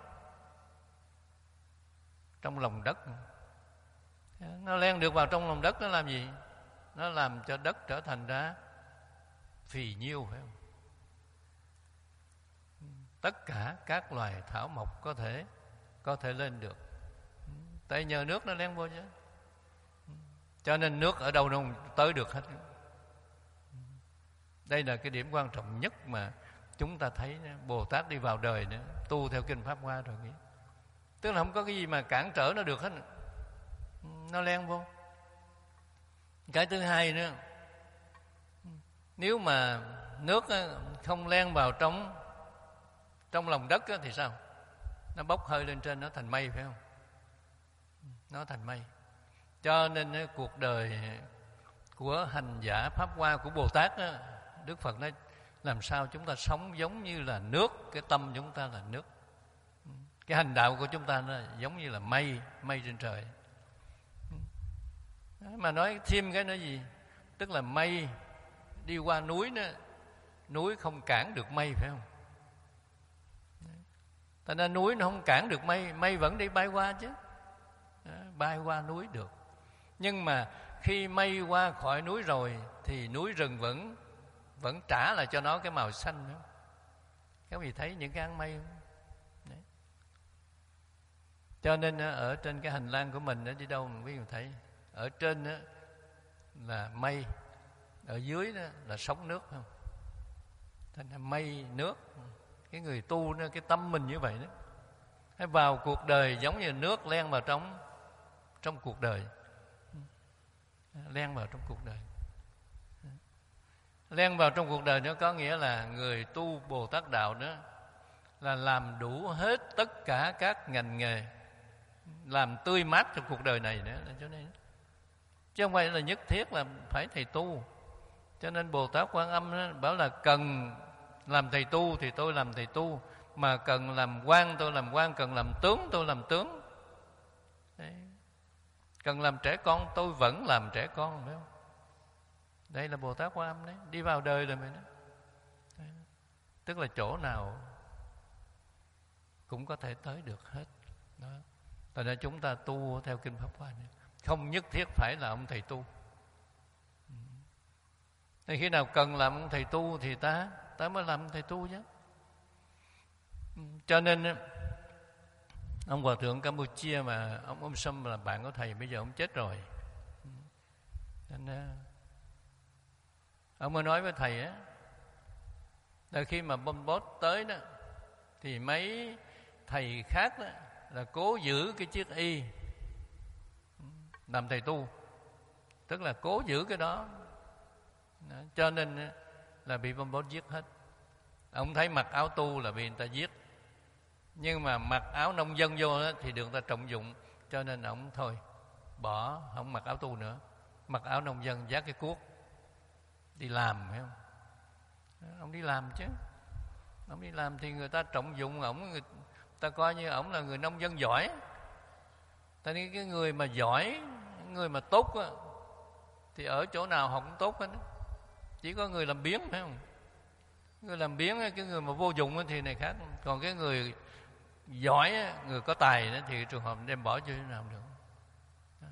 S1: trong lòng đất. Nó len được vào trong lòng đất, nó làm gì? Nó làm cho đất trở thành ra phì nhiêu, phải không? Tất cả các loài thảo mộc có thể có thể lên được, tại nhờ nước nó len vô chứ. Cho nên nước ở đâu nó không tới được hết. Đây là cái điểm quan trọng nhất mà chúng ta thấy Bồ Tát đi vào đời nữa, tu theo kinh Pháp Hoa rồi nghĩ. Tức là không có cái gì mà cản trở nó được hết, nó len vô. Cái thứ hai nữa, nếu mà nước không len vào trong trong lòng đất thì sao? Nó bốc hơi lên trên, nó thành mây, phải không? Nó thành mây. Cho nên cuộc đời của hành giả Pháp Hoa của Bồ Tát đó, Đức Phật nói làm sao chúng ta sống giống như là nước, cái tâm chúng ta là nước. Cái hành đạo của chúng ta nó giống như là mây, mây trên trời. Mà nói thêm cái nữa gì? Tức là mây đi qua núi nữa, núi không cản được mây, phải không? Thành ra núi nó không cản được mây, mây vẫn đi bay qua chứ. Bay qua núi được. Nhưng mà khi mây qua khỏi núi rồi thì núi rừng vẫn vẫn trả lại cho nó cái màu xanh nữa. Các vị thấy những cái áng mây không? Đấy. Cho nên ở trên cái hành lang của mình đó, đi đâu mà quý vị thấy, ở trên đó là mây, ở dưới đó là sóng nước, không? Thành ra mây nước. Cái người tu đó, cái tâm mình như vậy đó, hay vào cuộc đời giống như nước len vào trong trong cuộc đời, len vào trong cuộc đời. Len vào trong cuộc đời nó có nghĩa là người tu Bồ Tát đạo đó là làm đủ hết tất cả các ngành nghề, làm tươi mát trong cuộc đời này nữa, là chỗ này đó. Chứ không phải là nhất thiết là phải thầy tu. Cho nên Bồ Tát Quan Âm đó, bảo là cần làm thầy tu thì tôi làm thầy tu, mà cần làm quan tôi làm quan, cần làm tướng tôi làm tướng. Đấy. Cần làm trẻ con tôi vẫn làm trẻ con, phải không? Đây là Bồ Tát Quan Âm đấy, đi vào đời rồi mày đó. Đấy. Tức là chỗ nào cũng có thể tới được hết đó. Tại nên chúng ta tu theo kinh Pháp Hoa này, không nhất thiết phải là ông thầy tu. Thì khi nào cần làm ông thầy tu thì ta ta mới làm thầy tu chứ. Cho nên ông Hòa thượng Campuchia mà ông Om Sâm là bạn của thầy, bây giờ ông chết rồi. Nên ông mới nói với thầy á, là khi mà Pol Pot tới đó thì mấy thầy khác đó là cố giữ cái chiếc y làm thầy tu, tức là cố giữ cái đó. Đó. Cho nên là bị Pol Pot giết hết. Ông thấy mặc áo tu là bị người ta giết, nhưng mà mặc áo nông dân vô đó thì được người ta trọng dụng, cho nên ông thôi bỏ, không mặc áo tu nữa, mặc áo nông dân, vác cái cuốc đi làm, phải không? Ông đi làm chứ, ông đi làm thì người ta trọng dụng ổng, người ta coi như ổng là người nông dân giỏi. Tại nên cái người mà giỏi, người mà tốt á, thì ở chỗ nào họ cũng tốt hết. Chỉ có người làm biếng, phải không? Người làm biếng, cái người mà vô dụng thì này khác. Còn cái người giỏi, người có tài đó, thì trường hợp đem bỏ cho thế nào được. Đó.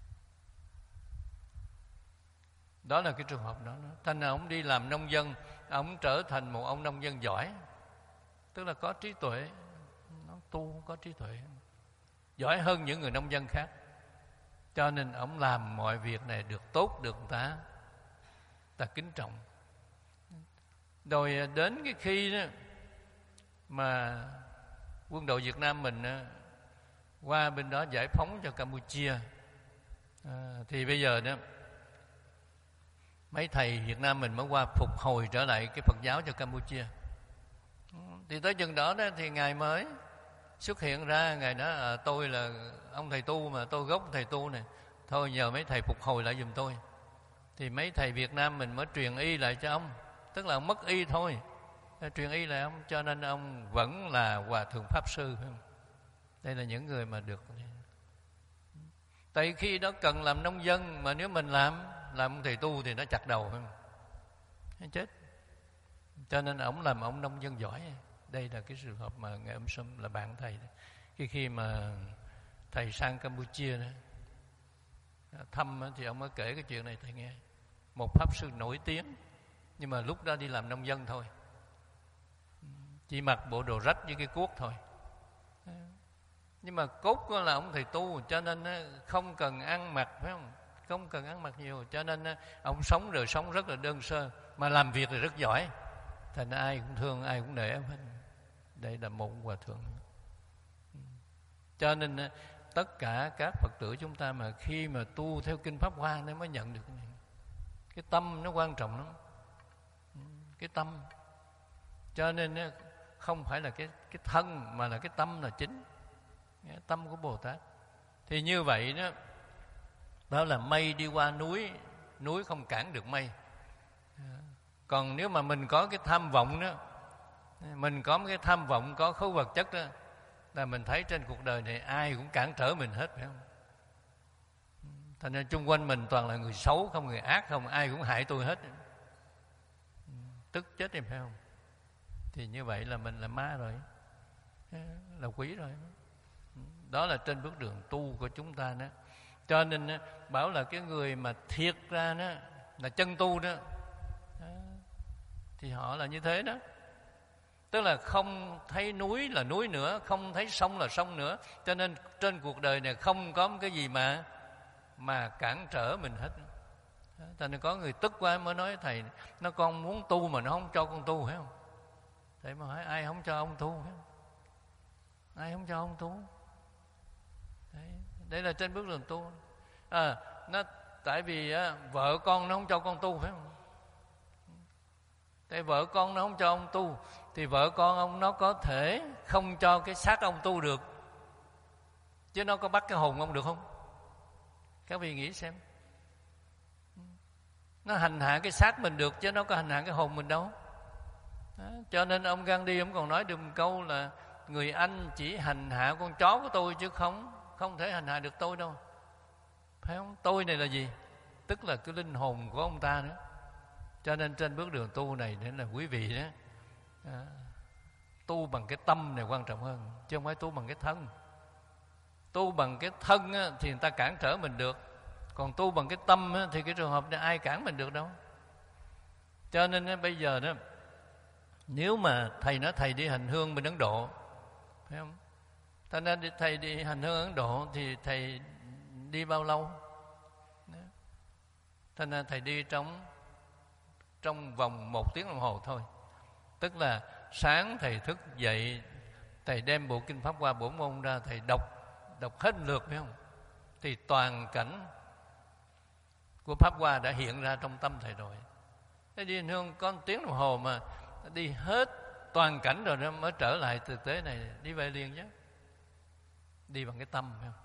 S1: Đó là cái trường hợp đó. Thành ra ông đi làm nông dân, ông trở thành một ông nông dân giỏi, tức là có trí tuệ, nó tu có trí tuệ, giỏi hơn những người nông dân khác. Cho nên ông làm mọi việc này được tốt, được người ta ta kính trọng. Rồi đến cái khi đó mà quân đội Việt Nam mình qua bên đó giải phóng cho Campuchia. À, thì bây giờ đó mấy thầy Việt Nam mình mới qua phục hồi trở lại cái Phật giáo cho Campuchia. Thì tới chừng đó, đó thì Ngài mới xuất hiện ra. Ngài nói à, tôi là ông thầy tu mà, tôi gốc thầy tu này, thôi nhờ mấy thầy phục hồi lại giùm tôi. Thì mấy thầy Việt Nam mình mới truyền y lại cho ông, tức là ông mất y thôi, truyền y lại ông, cho nên ông vẫn là Hòa Thượng Pháp Sư. Đây là những người mà được. Tại khi đó cần làm nông dân, mà nếu mình làm làm thầy tu thì nó chặt đầu, nó chết. Cho nên ông làm ông nông dân giỏi. Đây là cái trường hợp mà Ngài Âm Sâm là bạn thầy. Khi khi mà thầy sang Campuchia đó, thăm thì ông mới kể cái chuyện này thầy nghe. Một pháp sư nổi tiếng, nhưng mà lúc đó đi làm nông dân thôi, chỉ mặc bộ đồ rách với cái cuốc thôi. Nhưng mà cốt là ông thầy tu, cho nên không cần ăn mặc, phải không? Không cần ăn mặc nhiều, cho nên ông sống đời sống rất là đơn sơ, mà làm việc thì rất giỏi. Thành ai cũng thương, ai cũng nể ông hết. Đây là một hòa thượng. Cho nên tất cả các Phật tử chúng ta mà khi mà tu theo kinh Pháp Hoa nó mới nhận được cái này. Cái tâm nó quan trọng lắm. Cái tâm. Cho nên không phải là cái cái thân, mà là cái tâm là chính. Cái tâm của Bồ Tát. Thì như vậy đó, đó là mây đi qua núi, núi không cản được mây. Còn nếu mà mình có cái tham vọng đó, mình có cái tham vọng, có khối vật chất đó, là mình thấy trên cuộc đời này ai cũng cản trở mình hết, phải không? Thành ra chung quanh mình toàn là người xấu, không người ác, không ai cũng hại tôi hết. Tức chết em, phải không? Thì như vậy là mình là ma rồi, là quỷ rồi. Đó là trên bước đường tu của chúng ta đó. Cho nên bảo là cái người mà thiệt ra đó là chân tu đó, thì họ là như thế đó. Tức là không thấy núi là núi nữa, không thấy sông là sông nữa. Cho nên trên cuộc đời này không có cái gì mà mà cản trở mình hết. Cho nên có người tức quá mới nói thầy, nó con muốn tu mà nó không cho con tu, phải không? Thầy mà hỏi ai không cho ông tu, phải không? Ai không cho ông tu? Đấy, đây là trên bước đường tu. À, nó tại vì á, vợ con nó không cho con tu, phải không? Tại vợ con nó không cho ông tu, thì vợ con ông nó có thể không cho cái xác ông tu được, chứ nó có bắt cái hồn ông được không? Các vị nghĩ xem. Nó hành hạ cái xác mình được, chứ nó có hành hạ cái hồn mình đâu. Đó, cho nên ông Gandhi ông còn nói được một câu là người Anh chỉ hành hạ con chó của tôi, chứ không không thể hành hạ được tôi đâu, phải không? Tôi này là gì? Tức là cái linh hồn của ông ta nữa. Cho nên trên bước đường tu này nên là quý vị đó, à, tu bằng cái tâm này quan trọng hơn, chứ không phải tu bằng cái thân. Tu bằng cái thân á, thì người ta cản trở mình được, còn tu bằng cái tâm á, thì cái trường hợp này ai cản mình được đâu. Cho nên á, bây giờ đó, nếu mà thầy nói thầy đi hành hương bên Ấn Độ, phải không? Cho nên thầy đi hành hương Ấn Độ thì thầy đi bao lâu? Cho nên thầy đi trong trong vòng một tiếng đồng hồ thôi. Tức là sáng thầy thức dậy, thầy đem bộ kinh Pháp Hoa Bổn Môn ra, thầy đọc đọc hết lượt, phải không? Thì toàn cảnh của Pháp Hoa đã hiện ra trong tâm thầy rồi. Thế đi hành hương có một tiếng đồng hồ mà đi hết toàn cảnh rồi đó mới trở lại thực tế này, đi về liền chứ. Đi bằng cái tâm, phải không?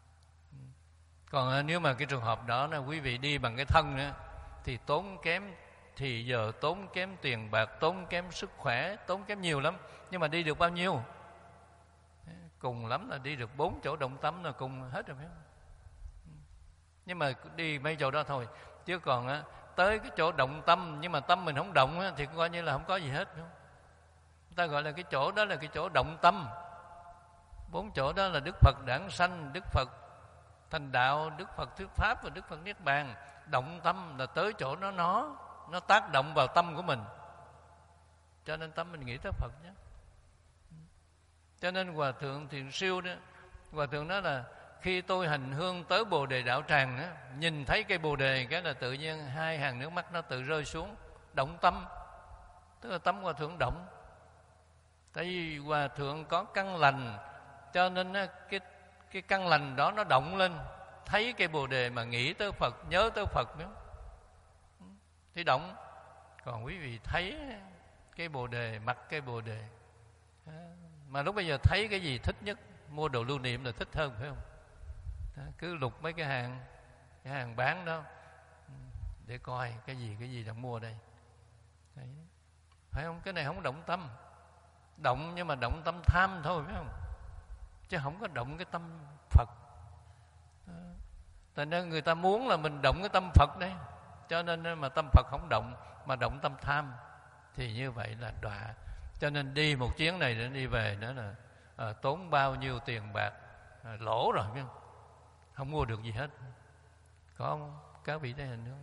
S1: Còn nếu mà cái trường hợp đó là quý vị đi bằng cái thân nữa, thì tốn kém thì giờ, tốn kém tiền bạc, tốn kém sức khỏe, tốn kém nhiều lắm. Nhưng mà đi được bao nhiêu? Cùng lắm là đi được bốn chỗ động tâm là cùng hết rồi, phải không? Nhưng mà đi mấy chỗ đó thôi. Chứ còn á, tới cái chỗ động tâm nhưng mà tâm mình không động á, thì coi như là không có gì hết, phải không? Người ta gọi là cái chỗ đó là cái chỗ động tâm. Bốn chỗ đó là Đức Phật đản sanh, Đức Phật thành đạo, Đức Phật thuyết pháp và Đức Phật niết bàn. Động tâm là tới chỗ đó, nó nó tác động vào tâm của mình, cho nên tâm mình nghĩ tới Phật nhé. Cho nên Hòa Thượng Thiền Siêu đó, Hòa Thượng nói là khi tôi hành hương tới Bồ Đề Đạo Tràng á, nhìn thấy cây Bồ Đề cái là tự nhiên hai hàng nước mắt nó tự rơi xuống. Động tâm, tức là tâm Hòa Thượng động. Tại vì Hòa Thượng có căn lành, cho nên cái cái căn lành đó nó động lên, thấy cây bồ đề mà nghĩ tới Phật, nhớ tới Phật nữa thì động. Còn quý vị thấy cái bồ đề, mặc cái bồ đề, mà lúc bây giờ thấy cái gì thích nhất, mua đồ lưu niệm là thích hơn, phải không? Cứ lục mấy cái hàng cái hàng bán đó để coi cái gì cái gì đang mua đây. Đấy. Phải không? Cái này không động tâm. Động nhưng mà động tâm tham thôi, phải không? Chứ không có động cái tâm Phật. Thành ra người ta muốn là mình động cái tâm Phật đấy, cho nên mà tâm Phật không động, mà động tâm tham, thì như vậy là đọa. Cho nên đi một chuyến này để đi về nữa là à, tốn bao nhiêu tiền bạc, à, lỗ rồi, phải không? Không mua được gì hết. Có không? Các vị thấy hình không?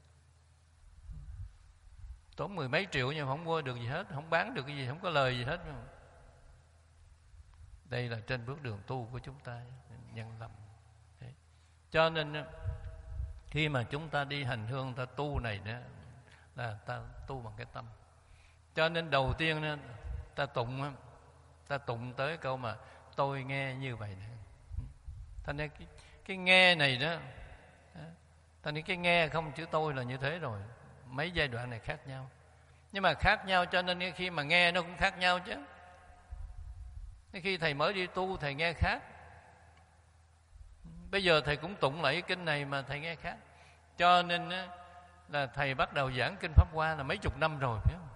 S1: Tốn mười mấy triệu nhưng không mua được gì hết, không bán được cái gì, không có lời gì hết, phải không? Đây là trên bước đường tu của chúng ta, nhân lầm. Đấy. Cho nên khi mà chúng ta đi hành hương, ta tu này đó, là ta tu bằng cái tâm. Cho nên đầu tiên ta tụng, ta tụng tới câu mà tôi nghe như vậy nè. Thành ra cái, cái nghe này đó, thành ra cái nghe không chữ tôi là như thế rồi. Mấy giai đoạn này khác nhau, nhưng mà khác nhau, cho nên khi mà nghe nó cũng khác nhau chứ. Khi thầy mới đi tu thầy nghe khác, bây giờ thầy cũng tụng lại cái kinh này mà thầy nghe khác. Cho nên là thầy bắt đầu giảng kinh Pháp Hoa là mấy chục năm rồi, phải không?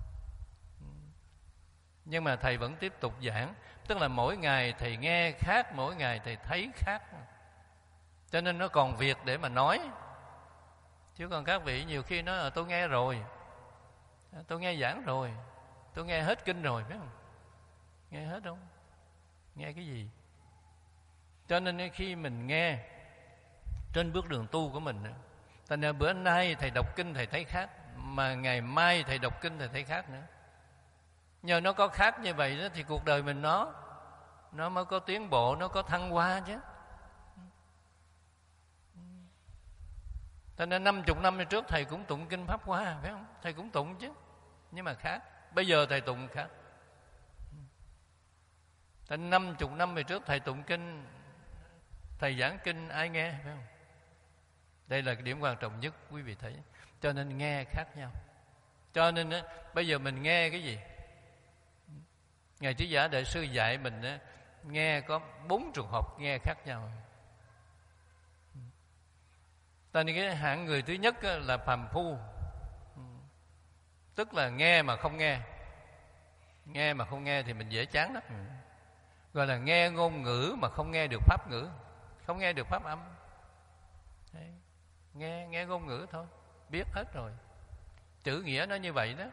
S1: Nhưng mà thầy vẫn tiếp tục giảng, tức là mỗi ngày thầy nghe khác, mỗi ngày thầy thấy khác, cho nên nó còn việc để mà nói. Chứ còn các vị nhiều khi nói là tôi nghe rồi, tôi nghe giảng rồi, tôi nghe hết kinh rồi, phải không? Nghe hết không? Nghe cái gì? Cho nên khi mình nghe trên bước đường tu của mình, thành ra bữa nay thầy đọc kinh thầy thấy khác, mà ngày mai thầy đọc kinh thầy thấy khác nữa. Nhờ nó có khác như vậy đó thì cuộc đời mình nó nó mới có tiến bộ, nó có thăng hoa chứ. Thành ra năm chục năm trước thầy cũng tụng kinh Pháp Hoa, phải không? Thầy cũng tụng chứ, nhưng mà khác. Bây giờ thầy tụng khác. Thành năm chục năm về trước thầy tụng kinh, thầy giảng kinh ai nghe, phải không? Đây là cái điểm quan trọng nhất quý vị thấy. Cho nên nghe khác nhau. Cho nên á, bây giờ mình nghe cái gì? Ngài Trí Giả Đại Sư dạy mình á, nghe có bốn trường hợp nghe khác nhau. Tại nên cái hạng người thứ nhất là phàm phu, tức là nghe mà không nghe. Nghe mà không nghe thì mình dễ chán lắm. Gọi là nghe ngôn ngữ mà không nghe được pháp ngữ, không nghe được pháp âm. Đấy. Nghe nghe ngôn ngữ thôi, biết hết rồi, chữ nghĩa nó như vậy đó,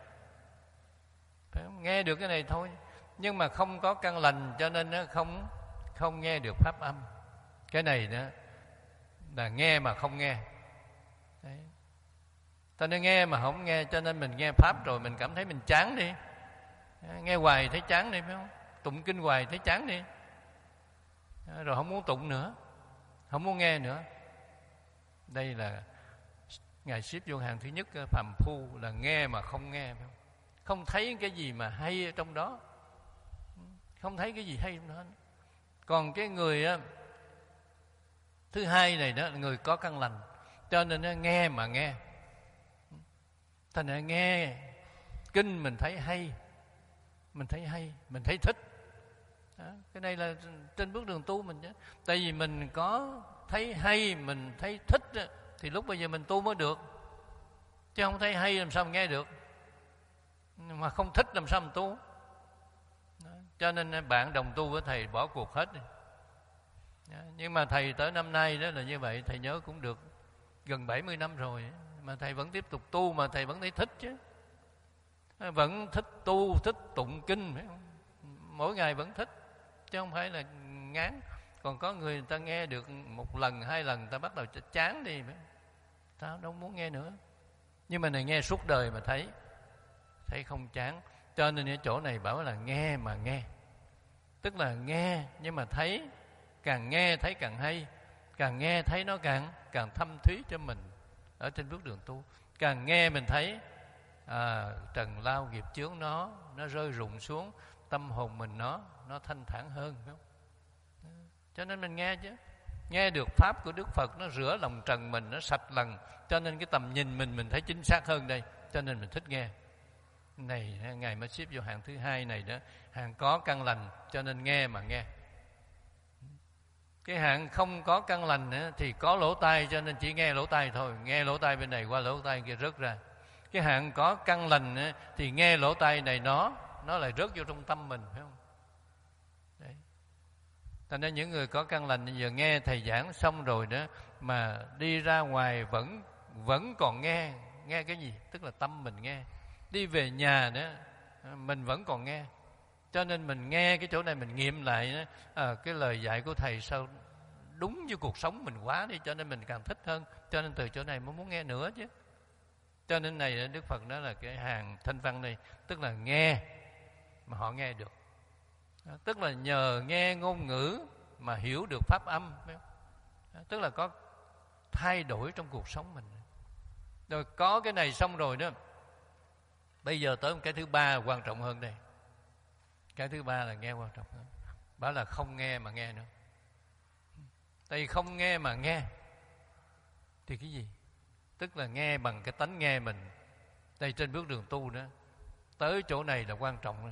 S1: phải không? Nghe được cái này thôi, nhưng mà không có căn lành, cho nên nó không không nghe được pháp âm. Cái này đó là nghe mà không nghe. Đấy. Ta nên nghe mà không nghe, cho nên mình nghe pháp rồi mình cảm thấy mình chán đi. Nghe hoài thấy chán đi, phải không? Tụng kinh hoài thấy chán đi, rồi không muốn tụng nữa, không muốn nghe nữa. Đây là Ngài xếp vô hàng thứ nhất, phàm phu là nghe mà không nghe, phải không? Không thấy cái gì mà hay ở trong đó, không thấy cái gì hay trong đó. Còn cái người thứ hai này đó là người có căn lành, cho nên nó nghe mà nghe. Thành ra nghe kinh mình thấy hay, mình thấy hay, mình thấy thích. Đó, cái này là trên bước đường tu mình chứ. Tại vì mình có thấy hay, mình thấy thích thì lúc bây giờ mình tu mới được. Chứ không thấy hay làm sao mình nghe được, mà không thích làm sao mình tu. Đó, cho nên bạn đồng tu với thầy bỏ cuộc hết. Đó, nhưng mà thầy tới năm nay đó là như vậy, thầy nhớ cũng được gần bảy mươi năm rồi, mà thầy vẫn tiếp tục tu, mà thầy vẫn thấy thích chứ. Vẫn thích tu, thích tụng kinh, phải không? Mỗi ngày vẫn thích, chứ không phải là ngán. Còn có người, người ta nghe được một lần, hai lần ta bắt đầu chán đi, phải không? Ta đâu muốn nghe nữa. Nhưng mà này nghe suốt đời mà thấy thấy không chán. Cho nên ở chỗ này bảo là nghe mà nghe, tức là nghe nhưng mà thấy, càng nghe thấy càng hay, càng nghe thấy nó càng càng thâm thúy cho mình ở trên bước đường tu. Càng nghe mình thấy à, trần lao nghiệp chướng nó nó rơi rụng xuống, tâm hồn mình nó nó thanh thản hơn, phải không? Cho nên mình nghe chứ. Nghe được pháp của Đức Phật, nó rửa lòng trần mình, nó sạch lần. Cho nên cái tầm nhìn mình mình thấy chính xác hơn đây. Cho nên mình thích nghe. Này, Ngài mới xếp vô hàng thứ hai này đó, hàng có căn lành, cho nên nghe mà nghe. Cái hạng không có căn lành nữa, thì có lỗ tai, cho nên chỉ nghe lỗ tai thôi. Nghe lỗ tai bên này qua lỗ tai kia rớt ra. Cái hạng có căn lành nữa, thì nghe lỗ tai này nó Nó lại rớt vô trong tâm mình, phải không? Đấy. Thành ra những người có căn lành giờ nghe thầy giảng xong rồi đó, mà đi ra ngoài vẫn vẫn còn nghe. Nghe cái gì? Tức là tâm mình nghe. Đi về nhà đó mình vẫn còn nghe. Cho nên mình nghe cái chỗ này mình nghiệm lại đó, à, cái lời dạy của thầy sao đúng với cuộc sống mình quá đi, cho nên mình càng thích hơn. Cho nên từ chỗ này mới muốn nghe nữa chứ. Cho nên này Đức Phật nói là cái hàng thanh văn này, tức là nghe mà họ nghe được. Tức là nhờ nghe ngôn ngữ mà hiểu được pháp âm. Tức là có thay đổi trong cuộc sống mình. Rồi có cái này xong rồi đó, bây giờ tới một cái thứ ba quan trọng hơn đây. Cái thứ ba là nghe quan trọng hơn. Bảo là không nghe mà nghe nữa. Tại vì không nghe mà nghe thì cái gì? Tức là nghe bằng cái tánh nghe mình. Đây trên bước đường tu đó, tới chỗ này là quan trọng.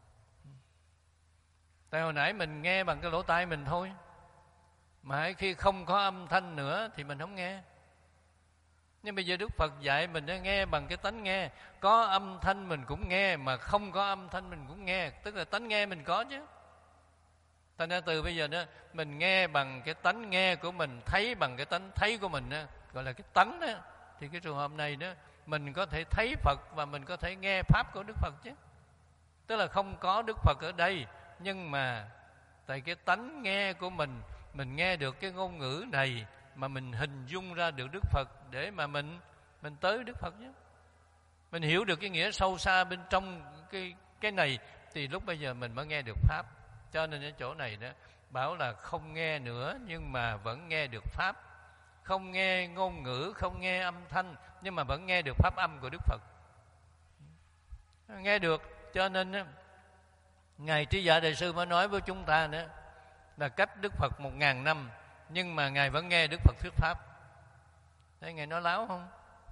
S1: Tại hồi nãy mình nghe bằng cái lỗ tai mình thôi, mà khi không có âm thanh nữa thì mình không nghe. Nhưng bây giờ Đức Phật dạy mình nghe bằng cái tánh nghe. Có âm thanh mình cũng nghe, mà không có âm thanh mình cũng nghe. Tức là tánh nghe mình có chứ. Thành ra từ bây giờ đó, mình nghe bằng cái tánh nghe của mình, thấy bằng cái tánh thấy của mình đó, gọi là cái tánh đó. Thì cái trường hợp này đó, mình có thể thấy Phật và mình có thể nghe pháp của Đức Phật chứ. Tức là không có Đức Phật ở đây, nhưng mà tại cái tánh nghe của mình, mình nghe được cái ngôn ngữ này mà mình hình dung ra được Đức Phật để mà mình mình tới Đức Phật chứ. Mình hiểu được cái nghĩa sâu xa bên trong cái cái này thì lúc bây giờ mình mới nghe được pháp. Cho nên ở chỗ này đó bảo là không nghe nữa nhưng mà vẫn nghe được pháp. Không nghe ngôn ngữ, không nghe âm thanh, nhưng mà vẫn nghe được pháp âm của Đức Phật. Nghe được, cho nên đó, Ngài Trí Giả Đại Sư mới nói với chúng ta nữa là cách Đức Phật một ngàn năm, nhưng mà Ngài vẫn nghe Đức Phật thuyết pháp. Đấy, Ngài nói láo không?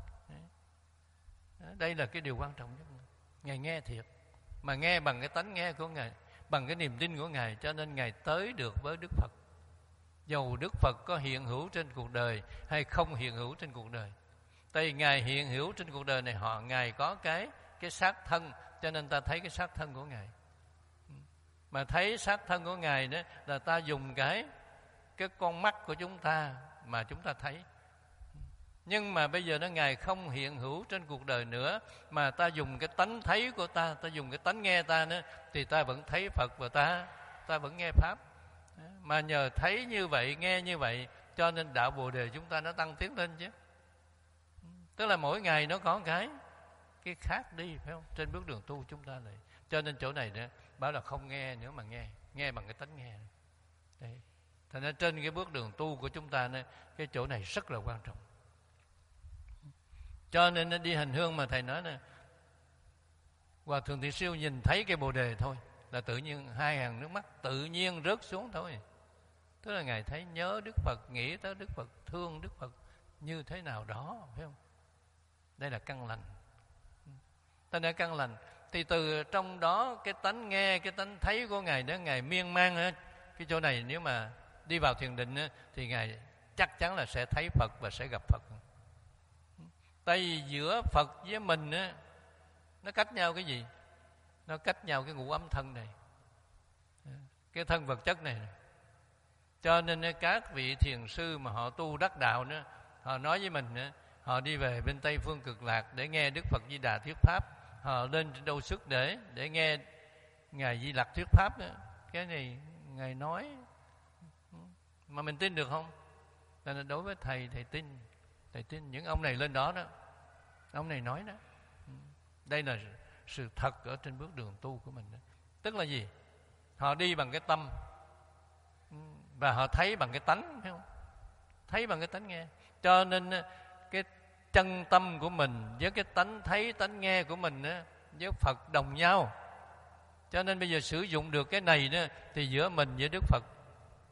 S1: Đấy. Đây là cái điều quan trọng nhất. Ngài nghe thiệt, mà nghe bằng cái tánh nghe của Ngài, bằng cái niềm tin của Ngài, cho nên Ngài tới được với Đức Phật. Dầu Đức Phật có hiện hữu trên cuộc đời hay không hiện hữu trên cuộc đời. Tại vì Ngài hiện hữu trên cuộc đời này, họ Ngài có cái cái xác thân, cho nên ta thấy cái xác thân của Ngài. Mà thấy xác thân của Ngài đó là ta dùng cái cái con mắt của chúng ta mà chúng ta thấy. Nhưng mà bây giờ nó Ngài không hiện hữu trên cuộc đời nữa, mà ta dùng cái tánh thấy của ta, ta dùng cái tánh nghe ta nữa, thì ta vẫn thấy Phật và ta ta vẫn nghe pháp. Mà nhờ thấy như vậy, nghe như vậy, cho nên đạo Bồ Đề chúng ta nó tăng tiến lên chứ. Tức là mỗi ngày nó có cái cái khác đi, phải không? Trên bước đường tu chúng ta này. Cho nên chỗ này nữa bảo là không nghe nữa mà nghe, nghe bằng cái tánh nghe. Đấy. Thành ra trên cái bước đường tu của chúng ta này, cái chỗ này rất là quan trọng. Cho nên nó đi hành hương mà thầy nói nè, Hòa Thượng Thị Siêu nhìn thấy cái Bồ Đề thôi là tự nhiên hai hàng nước mắt tự nhiên rớt xuống thôi. Tức là Ngài thấy nhớ Đức Phật, nghĩ tới Đức Phật, thương Đức Phật như thế nào đó, phải không? Đây là căn lành. Tên là căn lành. Thì từ trong đó cái tánh nghe, cái tánh thấy của Ngài đó, Ngài miên man hết. Cái chỗ này nếu mà đi vào thiền định thì Ngài chắc chắn là sẽ thấy Phật và sẽ gặp Phật. Tại vì giữa Phật với mình á, nó cách nhau cái gì? Nó cách nhau cái ngũ ấm thân này, cái thân vật chất này. Cho nên các vị thiền sư mà họ tu đắc đạo nữa, họ nói với mình nữa, họ đi về bên Tây Phương Cực Lạc để nghe Đức Phật Di Đà thuyết pháp, họ lên đâu sức để để nghe Ngài Di Lặc thuyết pháp đó. Cái này Ngài nói mà mình tin được không? Nên đối với thầy, thầy tin, thầy tin những ông này lên đó đó, ông này nói đó. Đây là sự thật ở trên bước đường tu của mình đó. Tức là gì? Họ đi bằng cái tâm và họ thấy bằng cái tánh, phải không? Thấy bằng cái tánh nghe. Cho nên cái chân tâm của mình với cái tánh thấy, tánh nghe của mình á, với Phật đồng nhau. Cho nên bây giờ sử dụng được cái này đó, thì giữa mình với Đức Phật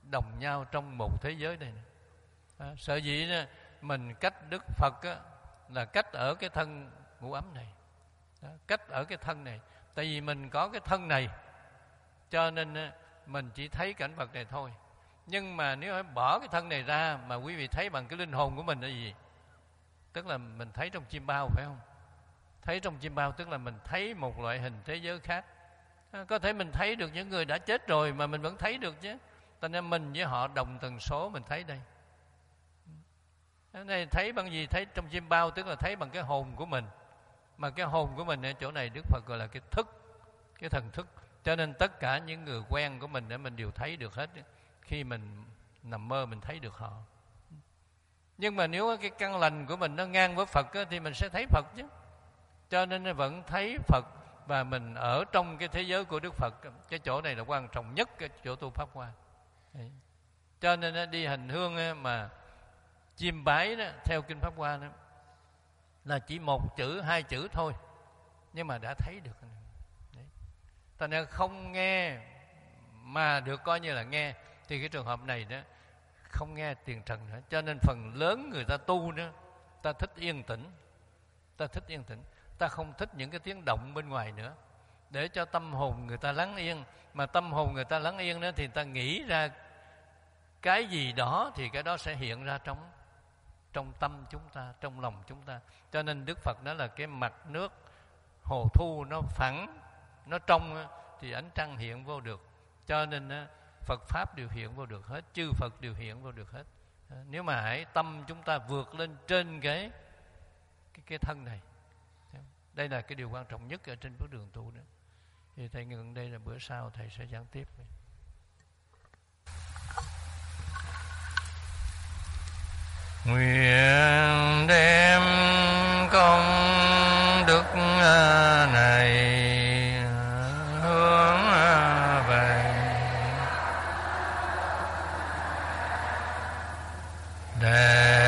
S1: đồng nhau trong một thế giới này. À, sở dĩ mình cách Đức Phật á, là cách ở cái thân ngũ ấm này. Đó, cách ở cái thân này. Tại vì mình có cái thân này, cho nên mình chỉ thấy cảnh vật này thôi. Nhưng mà nếu phải bỏ cái thân này ra mà quý vị thấy bằng cái linh hồn của mình là gì? Tức là mình thấy trong chim bao, phải không? Thấy trong chim bao tức là mình thấy một loại hình thế giới khác. Có thể mình thấy được những người đã chết rồi mà mình vẫn thấy được chứ. Cho nên mình với họ đồng tần số, mình thấy đây. Cái này thấy bằng gì? Thấy trong chim bao tức là thấy bằng cái hồn của mình. Mà cái hồn của mình ở chỗ này Đức Phật gọi là cái thức, cái thần thức. Cho nên tất cả những người quen của mình để mình đều thấy được hết. Khi mình nằm mơ mình thấy được họ. Nhưng mà nếu cái căn lành của mình nó ngang với Phật á, thì mình sẽ thấy Phật chứ. Cho nên vẫn thấy Phật. Và mình ở trong cái thế giới của Đức Phật. Cái chỗ này là quan trọng nhất cái chỗ tu Pháp Hoa. Đấy. Cho nên đi hành hương mà chiêm bái đó, theo Kinh Pháp Hoa đó, là chỉ một chữ, hai chữ thôi, nhưng mà đã thấy được. Đấy. Thành ra không nghe mà được coi như là nghe, thì cái trường hợp này đó không nghe tiền trần nữa. Cho nên phần lớn người ta tu nữa, ta thích yên tĩnh, ta thích yên tĩnh, ta không thích những cái tiếng động bên ngoài nữa, để cho tâm hồn người ta lắng yên. Mà tâm hồn người ta lắng yên đó thì ta nghĩ ra cái gì đó thì cái đó sẽ hiện ra trong trong tâm chúng ta, trong lòng chúng ta. Cho nên Đức Phật nói là cái mặt nước hồ thu nó phẳng, nó trong thì ánh trăng hiện vô được. Cho nên Phật Pháp đều hiện vô được hết, chư Phật đều hiện vô được hết. Nếu mà hãy tâm chúng ta vượt lên trên cái cái, cái thân này. Đây là cái điều quan trọng nhất ở trên bước đường tu đó. Thì thầy ngừng đây, là bữa sau thầy sẽ giảng tiếp. Nguyện đem công đức này hướng về để